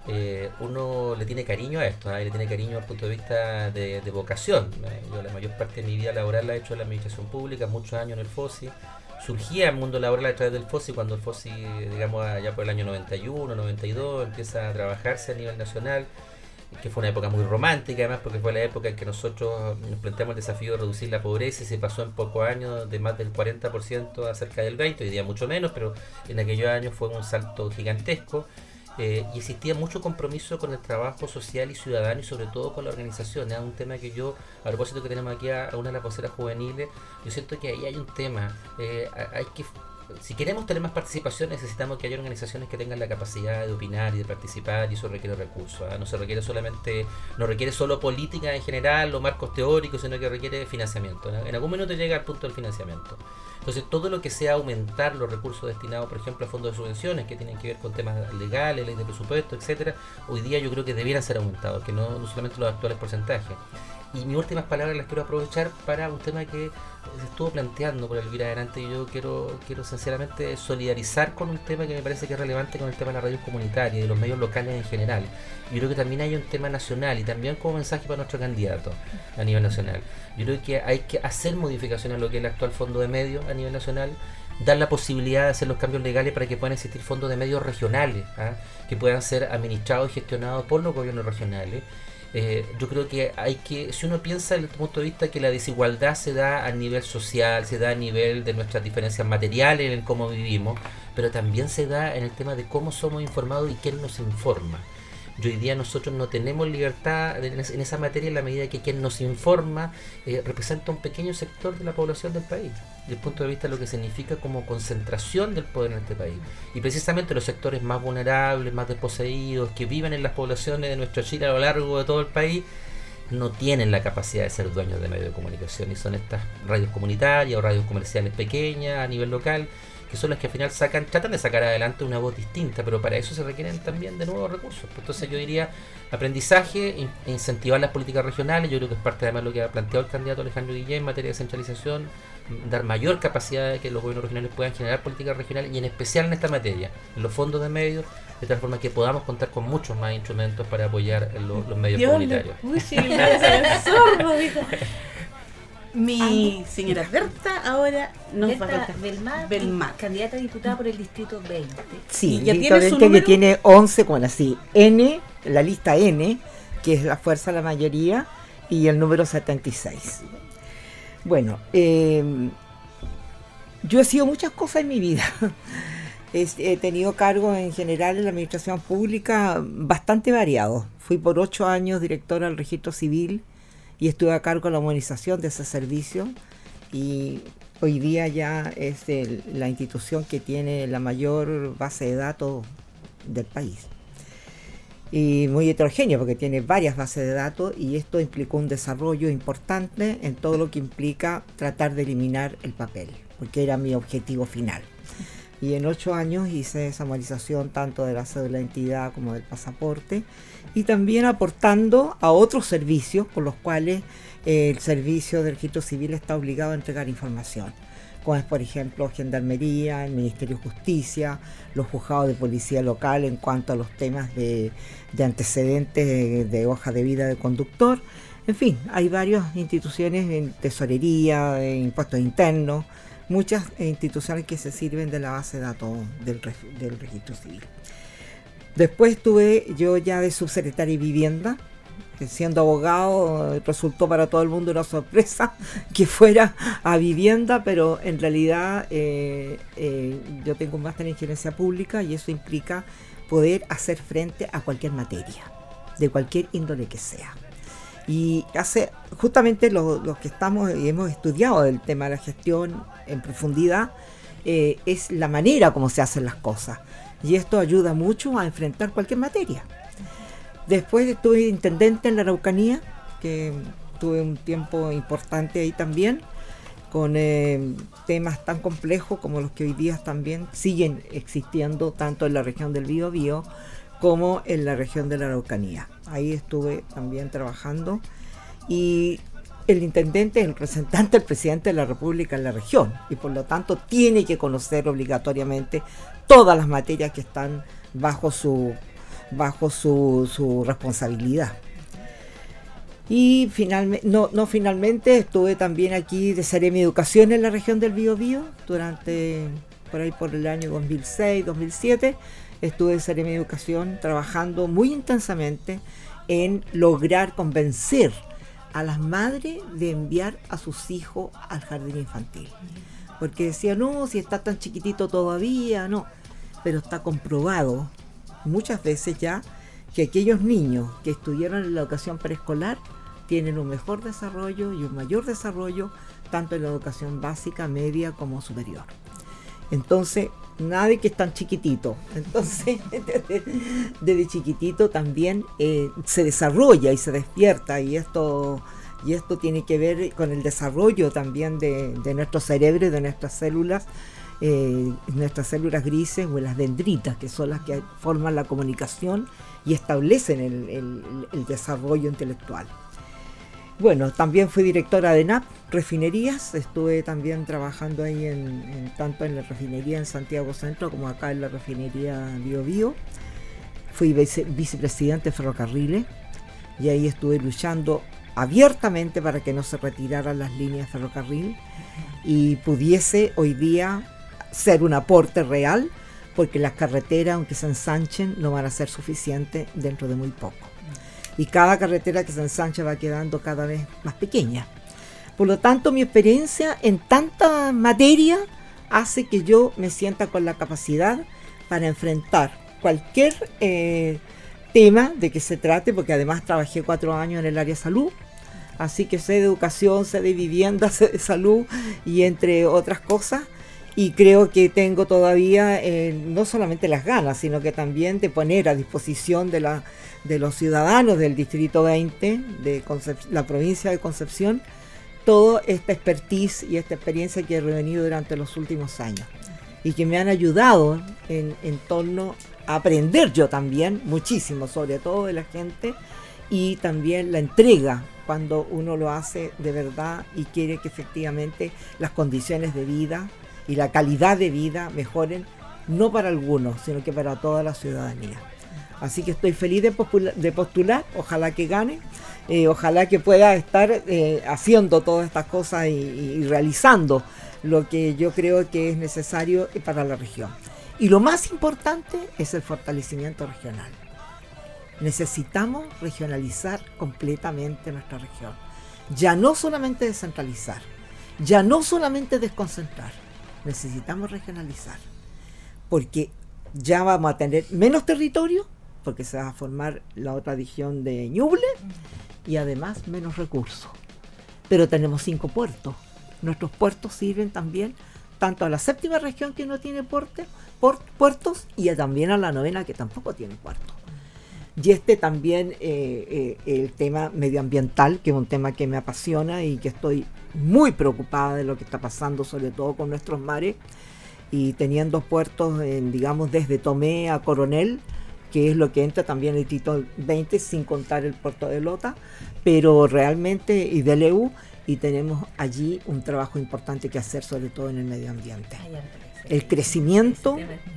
Uno le tiene cariño a esto, le tiene cariño desde el punto de vista de vocación. Yo la mayor parte de mi vida laboral la he hecho en la administración pública, muchos años en el FOSI. Surgía el mundo laboral a través del FOSI cuando el FOSI, digamos, allá por el año 91, 92, empieza a trabajarse a nivel nacional, que fue una época muy romántica además, porque fue la época en que nosotros nos planteamos el desafío de reducir la pobreza y se pasó en pocos años de más del 40% a cerca del 20%, hoy día mucho menos, pero en aquellos años fue un salto gigantesco. Y existía mucho compromiso con el trabajo social y ciudadano y sobre todo con la organización. Es un tema que yo, a propósito que tenemos aquí a una de las voceras juveniles, yo siento que ahí hay un tema. Hay que, si queremos tener más participación, necesitamos que haya organizaciones que tengan la capacidad de opinar y de participar, y eso requiere recursos. No se requiere solamente, no requiere solo política en general o marcos teóricos, sino que requiere financiamiento. En algún momento llega al punto del financiamiento. Entonces, todo lo que sea aumentar los recursos destinados, por ejemplo, a fondos de subvenciones que tienen que ver con temas legales, ley de presupuesto, etcétera, hoy día yo creo que debieran ser aumentados, que no solamente los actuales porcentajes. Y mis últimas palabras las quiero aprovechar para un tema que se estuvo planteando por Elvira adelante, y yo quiero sinceramente solidarizar con un tema que me parece que es relevante con el tema de las radios comunitarias y de los medios locales en general. Yo creo que también hay un tema nacional y también como mensaje para nuestro candidato a nivel nacional. Yo creo que hay que hacer modificaciones a lo que es el actual fondo de medios a nivel nacional, dar la posibilidad de hacer los cambios legales para que puedan existir fondos de medios regionales, que puedan ser administrados y gestionados por los gobiernos regionales. Yo creo que hay que, si uno piensa desde el punto de vista que la desigualdad se da a nivel social, se da a nivel de nuestras diferencias materiales en cómo vivimos, pero también se da en el tema de cómo somos informados y quién nos informa. Y hoy día nosotros no tenemos libertad en esa materia en la medida que quien nos informa representa un pequeño sector de la población del país, desde el punto de vista de lo que significa como concentración del poder en este país. Y precisamente los sectores más vulnerables, más desposeídos, que viven en las poblaciones de nuestro Chile a lo largo de todo el país, no tienen la capacidad de ser dueños de medios de comunicación, y son estas radios comunitarias o radios comerciales pequeñas a nivel local que son las que al final tratan de sacar adelante una voz distinta, pero para eso se requieren también de nuevos recursos. Entonces yo diría aprendizaje, incentivar las políticas regionales. Yo creo que es parte además de lo que ha planteado el candidato Alejandro Guillén en materia de centralización, dar mayor capacidad de que los gobiernos regionales puedan generar políticas regionales, y en especial en esta materia, en los fondos de medios, de tal forma que podamos contar con muchos más instrumentos para apoyar los medios comunitarios. Mi señora Berta ahora nos va a Berta contar. Belmar, candidata a diputada por el distrito 20. Sí, ¿Y ya Víctor tiene su Vente, que número? tiene 11, con así, N, la lista N, que es la fuerza de la mayoría, y el número 76. Bueno, yo he sido muchas cosas en mi vida. He tenido cargos en general en la administración pública bastante variados. Fui por 8 años directora del registro civil y estuve a cargo de la humanización de ese servicio, y hoy día ya es la institución que tiene la mayor base de datos del país. Y muy heterogéneo porque tiene varias bases de datos, y esto implicó un desarrollo importante en todo lo que implica tratar de eliminar el papel, porque era mi objetivo final. Y en 8 años hice esa humanización tanto de la cédula de identidad como del pasaporte, y también aportando a otros servicios por los cuales el servicio del registro civil está obligado a entregar información, como es por ejemplo Gendarmería, el Ministerio de Justicia, los juzgados de policía local en cuanto a los temas de antecedentes de hoja de vida de conductor. En fin, hay varias instituciones en tesorería, en impuestos internos, muchas instituciones que se sirven de la base de datos del registro civil. Después estuve yo ya de subsecretaria de Vivienda. Siendo abogado resultó para todo el mundo una sorpresa que fuera a vivienda, pero en realidad yo tengo un máster en gerencia pública, y eso implica poder hacer frente a cualquier materia, de cualquier índole que sea. Y hace justamente los que estamos y hemos estudiado el tema de la gestión en profundidad, es la manera como se hacen las cosas, y esto ayuda mucho a enfrentar cualquier materia. Después estuve intendente en la Araucanía, que tuve un tiempo importante ahí también, con temas tan complejos como los que hoy día también siguen existiendo tanto en la región del Biobío como en la región de la Araucanía. Ahí estuve también trabajando, y el intendente es el representante del presidente de la República en la región, y por lo tanto tiene que conocer obligatoriamente todas las materias que están bajo su responsabilidad. Y finalmente estuve también aquí de Seremi Educación en la región del Biobío durante por el año 2006, 2007. Estuve en Seremi Educación trabajando muy intensamente en lograr convencer a las madres de enviar a sus hijos al jardín infantil, porque decían, no, si está tan chiquitito todavía, no, pero está comprobado muchas veces ya que aquellos niños que estudiaron en la educación preescolar tienen un mejor desarrollo y un mayor desarrollo tanto en la educación básica, media como superior. Entonces, nadie que es tan chiquitito, entonces desde chiquitito también se desarrolla y se despierta, y esto tiene que ver con el desarrollo también de nuestro cerebro y de nuestras células grises, o las dendritas, que son las que forman la comunicación y establecen el desarrollo intelectual. Bueno, también fui directora de NAP, refinerías, estuve también trabajando ahí tanto en la refinería en Santiago Centro como acá en la refinería Biobío. Fui vicepresidente de Ferrocarriles, y ahí estuve luchando abiertamente para que no se retiraran las líneas de ferrocarril y pudiese hoy día ser un aporte real, porque las carreteras, aunque se ensanchen, no van a ser suficientes dentro de muy poco. Y cada carretera que se ensancha va quedando cada vez más pequeña. Por lo tanto, mi experiencia en tanta materia hace que yo me sienta con la capacidad para enfrentar cualquier tema de que se trate, porque además trabajé 4 años en el área de salud, así que sé de educación, sé de vivienda, sé de salud y entre otras cosas. Y creo que tengo todavía no solamente las ganas, sino que también de poner a disposición de los ciudadanos del Distrito 20, de la provincia de Concepción, toda esta expertise y esta experiencia que he reunido durante los últimos años. y que me han ayudado en torno a aprender yo también muchísimo, sobre todo de la gente, y también la entrega cuando uno lo hace de verdad y quiere que efectivamente las condiciones de vida y la calidad de vida mejoren, no para algunos, sino que para toda la ciudadanía. Así que estoy feliz de postular, ojalá que gane, ojalá que pueda estar haciendo todas estas cosas y realizando lo que yo creo que es necesario para la región. Y lo más importante es el fortalecimiento regional. Necesitamos regionalizar completamente nuestra región. Ya no solamente descentralizar, ya no solamente desconcentrar, necesitamos regionalizar. Porque ya vamos a tener menos territorio, porque se va a formar la otra región de Ñuble, y además menos recursos. Pero tenemos 5 puertos. Nuestros puertos sirven también tanto a la 7ª región, que no tiene puertos, y también a la 9ª, que tampoco tiene puertos. Y también el tema medioambiental, que es un tema que me apasiona y que estoy muy preocupada de lo que está pasando, sobre todo con nuestros mares, y teniendo puertos, digamos, desde Tomé a Coronel, que es lo que entra también el Tito 20, sin contar el puerto de Lota, pero realmente, y de Leu, y tenemos allí un trabajo importante que hacer, sobre todo en el medio ambiente. El crecimiento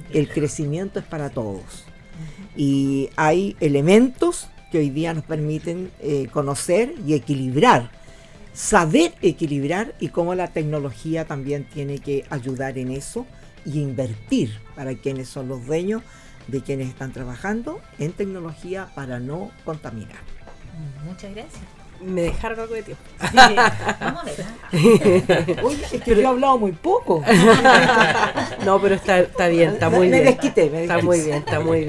es para todos. Y hay elementos que hoy día nos permiten conocer y equilibrar, saber equilibrar, y cómo la tecnología también tiene que ayudar en eso y invertir para quienes son los dueños de quienes están trabajando en tecnología para no contaminar. Muchas gracias. Me dejaron algo de tiempo. Sí, vamos a ver. Oye, es que yo he hablado muy poco. No, pero está bien, está muy bien. Me desquité. Está muy bien.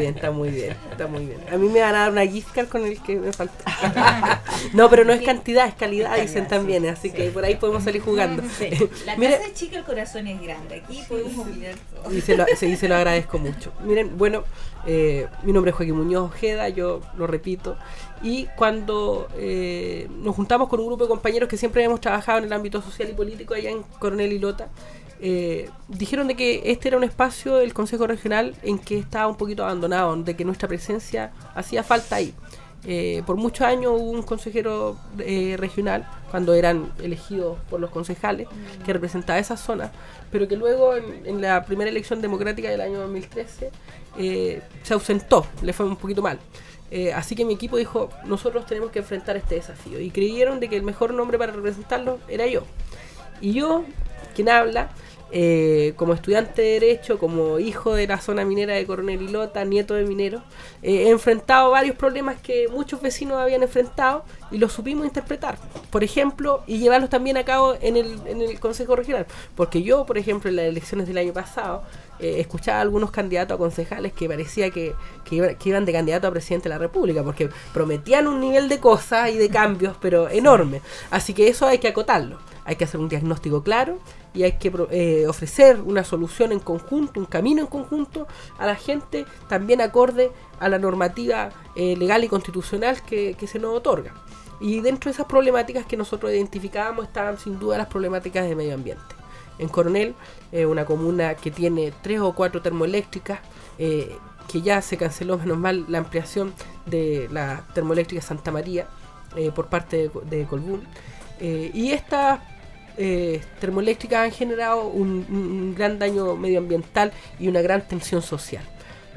A mí me van a dar una gift card con el que me falta. No, pero no es cantidad, es calidad, dicen también, así que por ahí podemos salir jugando. Sí. La casa es chica, el corazón es grande. Aquí podemos opinar todo. Y se lo agradezco mucho. Miren, bueno, mi nombre es Joaquín Muñoz Ojeda, yo lo repito. Y cuando nos juntamos con un grupo de compañeros que siempre hemos trabajado en el ámbito social y político allá en Coronel y Lota, dijeron de que este era un espacio del Consejo Regional en que estaba un poquito abandonado, de que nuestra presencia hacía falta ahí. Por muchos años hubo un consejero regional, cuando eran elegidos por los concejales, que representaba esa zona, pero que luego en la primera elección democrática del año 2013 se ausentó, le fue un poquito mal. Así que mi equipo dijo, nosotros tenemos que enfrentar este desafío, y creyeron de que el mejor nombre para representarlo era yo. Y yo, quien habla, como estudiante de Derecho, como hijo de la zona minera de Coronel y Lota, nieto de mineros, he enfrentado varios problemas que muchos vecinos habían enfrentado y los supimos interpretar, por ejemplo, y llevarlos también a cabo en el Consejo Regional. Porque yo, por ejemplo, en las elecciones del año pasado, escuchaba a algunos candidatos a concejales que parecía que iban de candidato a presidente de la República, porque prometían un nivel de cosas y de cambios, pero enorme. Así que eso hay que acotarlo. Hay que hacer un diagnóstico claro y hay que ofrecer una solución en conjunto, un camino en conjunto a la gente, también acorde a la normativa legal y constitucional que se nos otorga. Y dentro de esas problemáticas que nosotros identificábamos estaban sin duda las problemáticas de medio ambiente. En Coronel, una comuna que tiene 3 o 4 termoeléctricas, que ya se canceló, menos mal, la ampliación de la termoeléctrica Santa María por parte de Colbún. Y estas termoeléctricas han generado un gran daño medioambiental y una gran tensión social.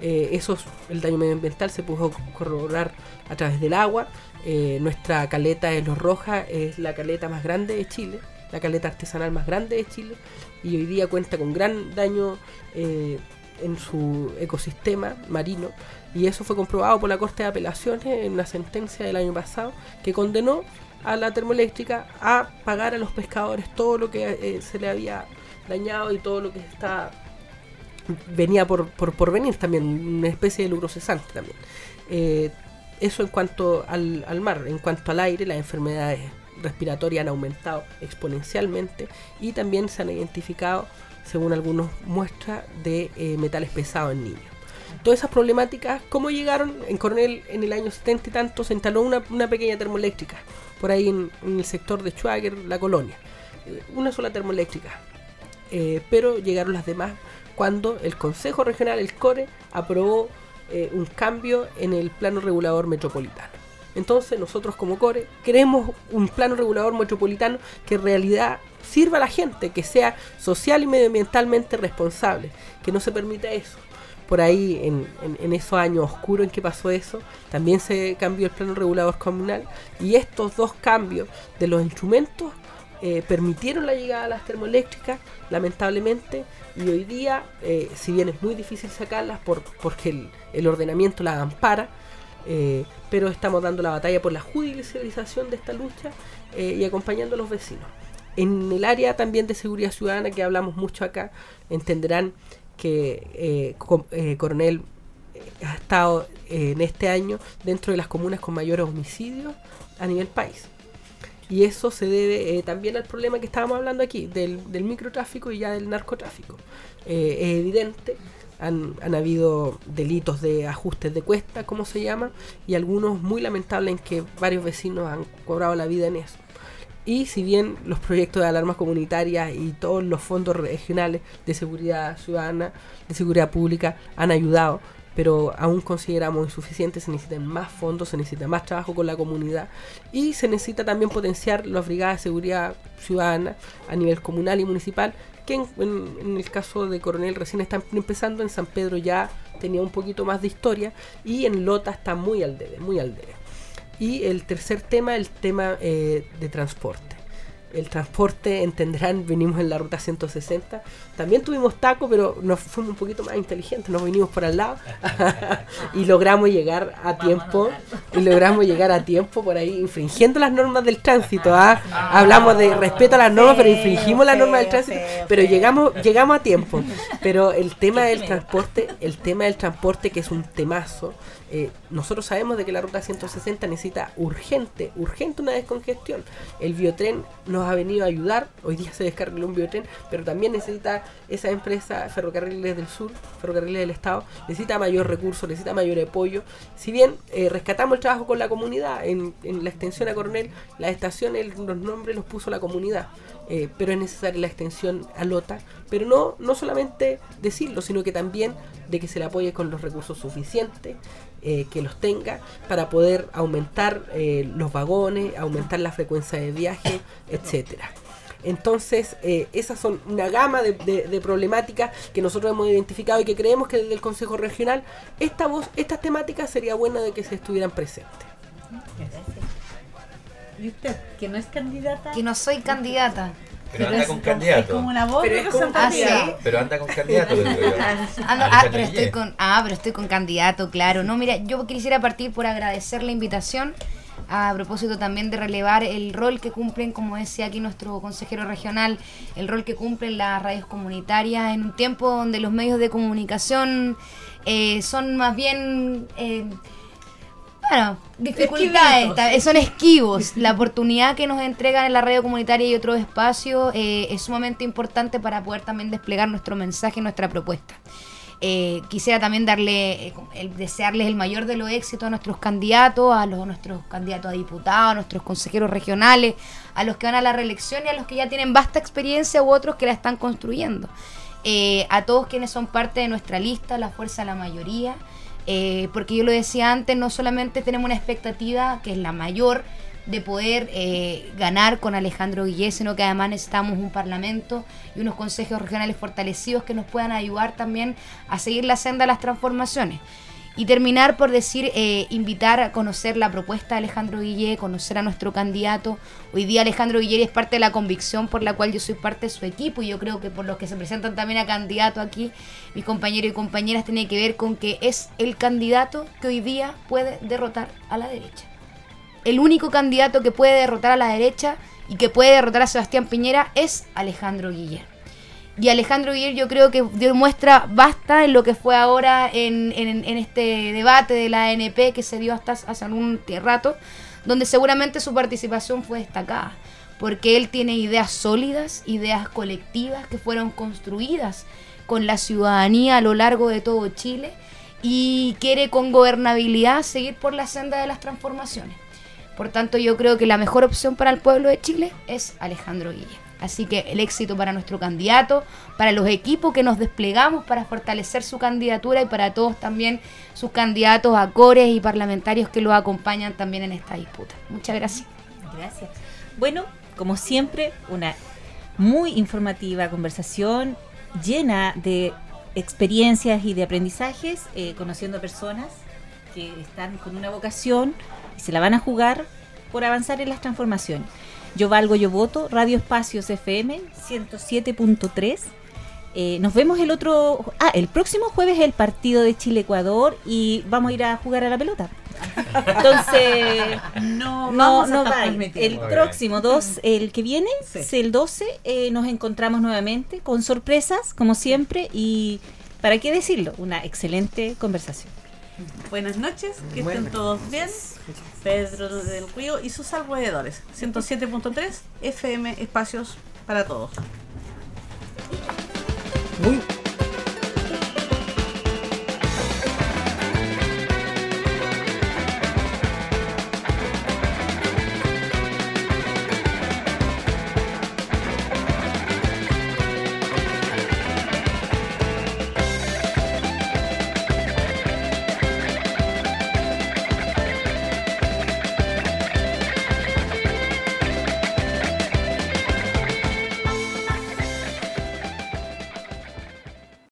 El daño medioambiental se pudo corroborar a través del agua. Nuestra caleta de Los Rojas es la caleta más grande de Chile, la caleta artesanal más grande de Chile, y hoy día cuenta con gran daño en su ecosistema marino, y eso fue comprobado por la Corte de Apelaciones en una sentencia del año pasado que condenó a la termoeléctrica a pagar a los pescadores todo lo que se le había dañado y todo lo que venía por venir también, una especie de lucro cesante también. Eso en cuanto al mar. En cuanto al aire, las enfermedades respiratorias han aumentado exponencialmente y también se han identificado, según algunos, muestras de metales pesados en niños. Todas esas problemáticas, ¿cómo llegaron? En Coronel, en el año 70 y tanto, se instaló una pequeña termoeléctrica por ahí en el sector de Schwager, la colonia, una sola termoeléctrica, pero llegaron las demás cuando el Consejo Regional, el CORE, aprobó un cambio en el plano regulador metropolitano. Entonces nosotros como CORE queremos un plano regulador metropolitano que en realidad sirva a la gente, que sea social y medioambientalmente responsable, que no se permita eso. Por ahí, en esos años oscuros en que pasó eso, también se cambió el plano regulador comunal, y estos dos cambios de los instrumentos permitieron la llegada a las termoeléctricas, lamentablemente, y hoy día, si bien es muy difícil sacarlas porque el ordenamiento las ampara, pero estamos dando la batalla por la judicialización de esta lucha y acompañando a los vecinos. En el área también de seguridad ciudadana, que hablamos mucho acá, entenderán que Coronel ha estado en este año dentro de las comunas con mayores homicidios a nivel país. Y eso se debe también al problema que estábamos hablando aquí, del microtráfico y ya del narcotráfico. Es evidente, han habido delitos de ajustes de cuesta, como se llama, y algunos muy lamentables en que varios vecinos han cobrado la vida en eso. Y si bien los proyectos de alarmas comunitarias y todos los fondos regionales de seguridad ciudadana, de seguridad pública, han ayudado, pero aún consideramos insuficiente, se necesitan más fondos, se necesita más trabajo con la comunidad y se necesita también potenciar las brigadas de seguridad ciudadana a nivel comunal y municipal, que en el caso de Coronel recién están empezando, en San Pedro ya tenía un poquito más de historia y en Lota está muy al debe, muy al debe. Y el tercer tema, el tema de transporte. El transporte, entenderán, venimos en la ruta 160. También tuvimos taco, pero nos fuimos un poquito más inteligentes, nos vinimos por al lado y logramos llegar a tiempo. Y logramos llegar a tiempo por ahí, infringiendo las normas del tránsito. Hablamos de respeto a las normas, pero infringimos las normas del tránsito, pero llegamos a tiempo. Pero el tema del transporte, que es un temazo. Nosotros sabemos de que la ruta 160 necesita urgente una descongestión. El biotren nos ha venido a ayudar, hoy día se descarriló un biotren, pero también necesita esa empresa Ferrocarriles del Sur, Ferrocarriles del Estado, necesita mayor recurso, necesita mayor apoyo. Si bien rescatamos el trabajo con la comunidad, en la extensión a Coronel, la estación, los nombres los puso la comunidad, pero es necesaria la extensión a Lota, pero no solamente decirlo, sino que también de que se le apoye con los recursos suficientes, que los tenga para poder aumentar los vagones, aumentar la frecuencia de viaje, etcétera. Entonces, esas son una gama de problemáticas que nosotros hemos identificado y que creemos que desde el Consejo Regional estas temáticas sería bueno de que se estuvieran presentes. ¿Y usted, que no es candidata? Que no soy candidata. Pero anda con candidato. Es como una voz representativa. Pero anda con candidato. Pero estoy con candidato, claro. No, mira, yo quisiera partir por agradecer la invitación, a propósito también de relevar el rol que cumplen, como decía aquí nuestro consejero regional, el rol que cumplen las radios comunitarias en un tiempo donde los medios de comunicación son más bien... dificultades, son esquivos. La oportunidad que nos entregan en la radio comunitaria y otros espacios es sumamente importante para poder también desplegar nuestro mensaje y nuestra propuesta. Quisiera también desearles el mayor de los éxitos a nuestros candidatos, nuestros candidatos a diputados, a nuestros consejeros regionales, a los que van a la reelección y a los que ya tienen vasta experiencia u otros que la están construyendo. A todos quienes son parte de nuestra lista, la fuerza de la mayoría. Porque yo lo decía antes, no solamente tenemos una expectativa que es la mayor de poder ganar con Alejandro Guillé, sino que además necesitamos un parlamento y unos consejos regionales fortalecidos que nos puedan ayudar también a seguir la senda de las transformaciones. Y terminar por decir, invitar a conocer la propuesta de Alejandro Guillé, conocer a nuestro candidato. Hoy día Alejandro Guillé es parte de la convicción por la cual yo soy parte de su equipo, y yo creo que por los que se presentan también a candidato aquí, mis compañeros y compañeras, tiene que ver con que es el candidato que hoy día puede derrotar a la derecha. El único candidato que puede derrotar a la derecha y que puede derrotar a Sebastián Piñera es Alejandro Guillé. Y Alejandro Guillén yo creo que demuestra basta en lo que fue ahora en este debate de la ANP que se dio hasta hace algún rato, donde seguramente su participación fue destacada, porque él tiene ideas sólidas, ideas colectivas que fueron construidas con la ciudadanía a lo largo de todo Chile y quiere con gobernabilidad seguir por la senda de las transformaciones. Por tanto, yo creo que la mejor opción para el pueblo de Chile es Alejandro Guillén. Así que el éxito para nuestro candidato, para los equipos que nos desplegamos para fortalecer su candidatura y para todos también sus candidatos a cores y parlamentarios que los acompañan también en esta disputa. Muchas gracias. Gracias. Bueno, como siempre, una muy informativa conversación llena de experiencias y de aprendizajes, conociendo personas que están con una vocación y se la van a jugar por avanzar en las transformaciones. Yo valgo, yo voto, Radio Espacios FM 107.3. Nos vemos el próximo jueves el partido de Chile-Ecuador y vamos a ir a jugar a la pelota. Entonces, no va. El próximo el que viene, el 12, nos encontramos nuevamente con sorpresas, como siempre, y ¿para qué decirlo? Una excelente conversación. Buenas noches, que estén todos bien. Pedro del Río y sus alrededores. 107.3 FM, espacios para todos.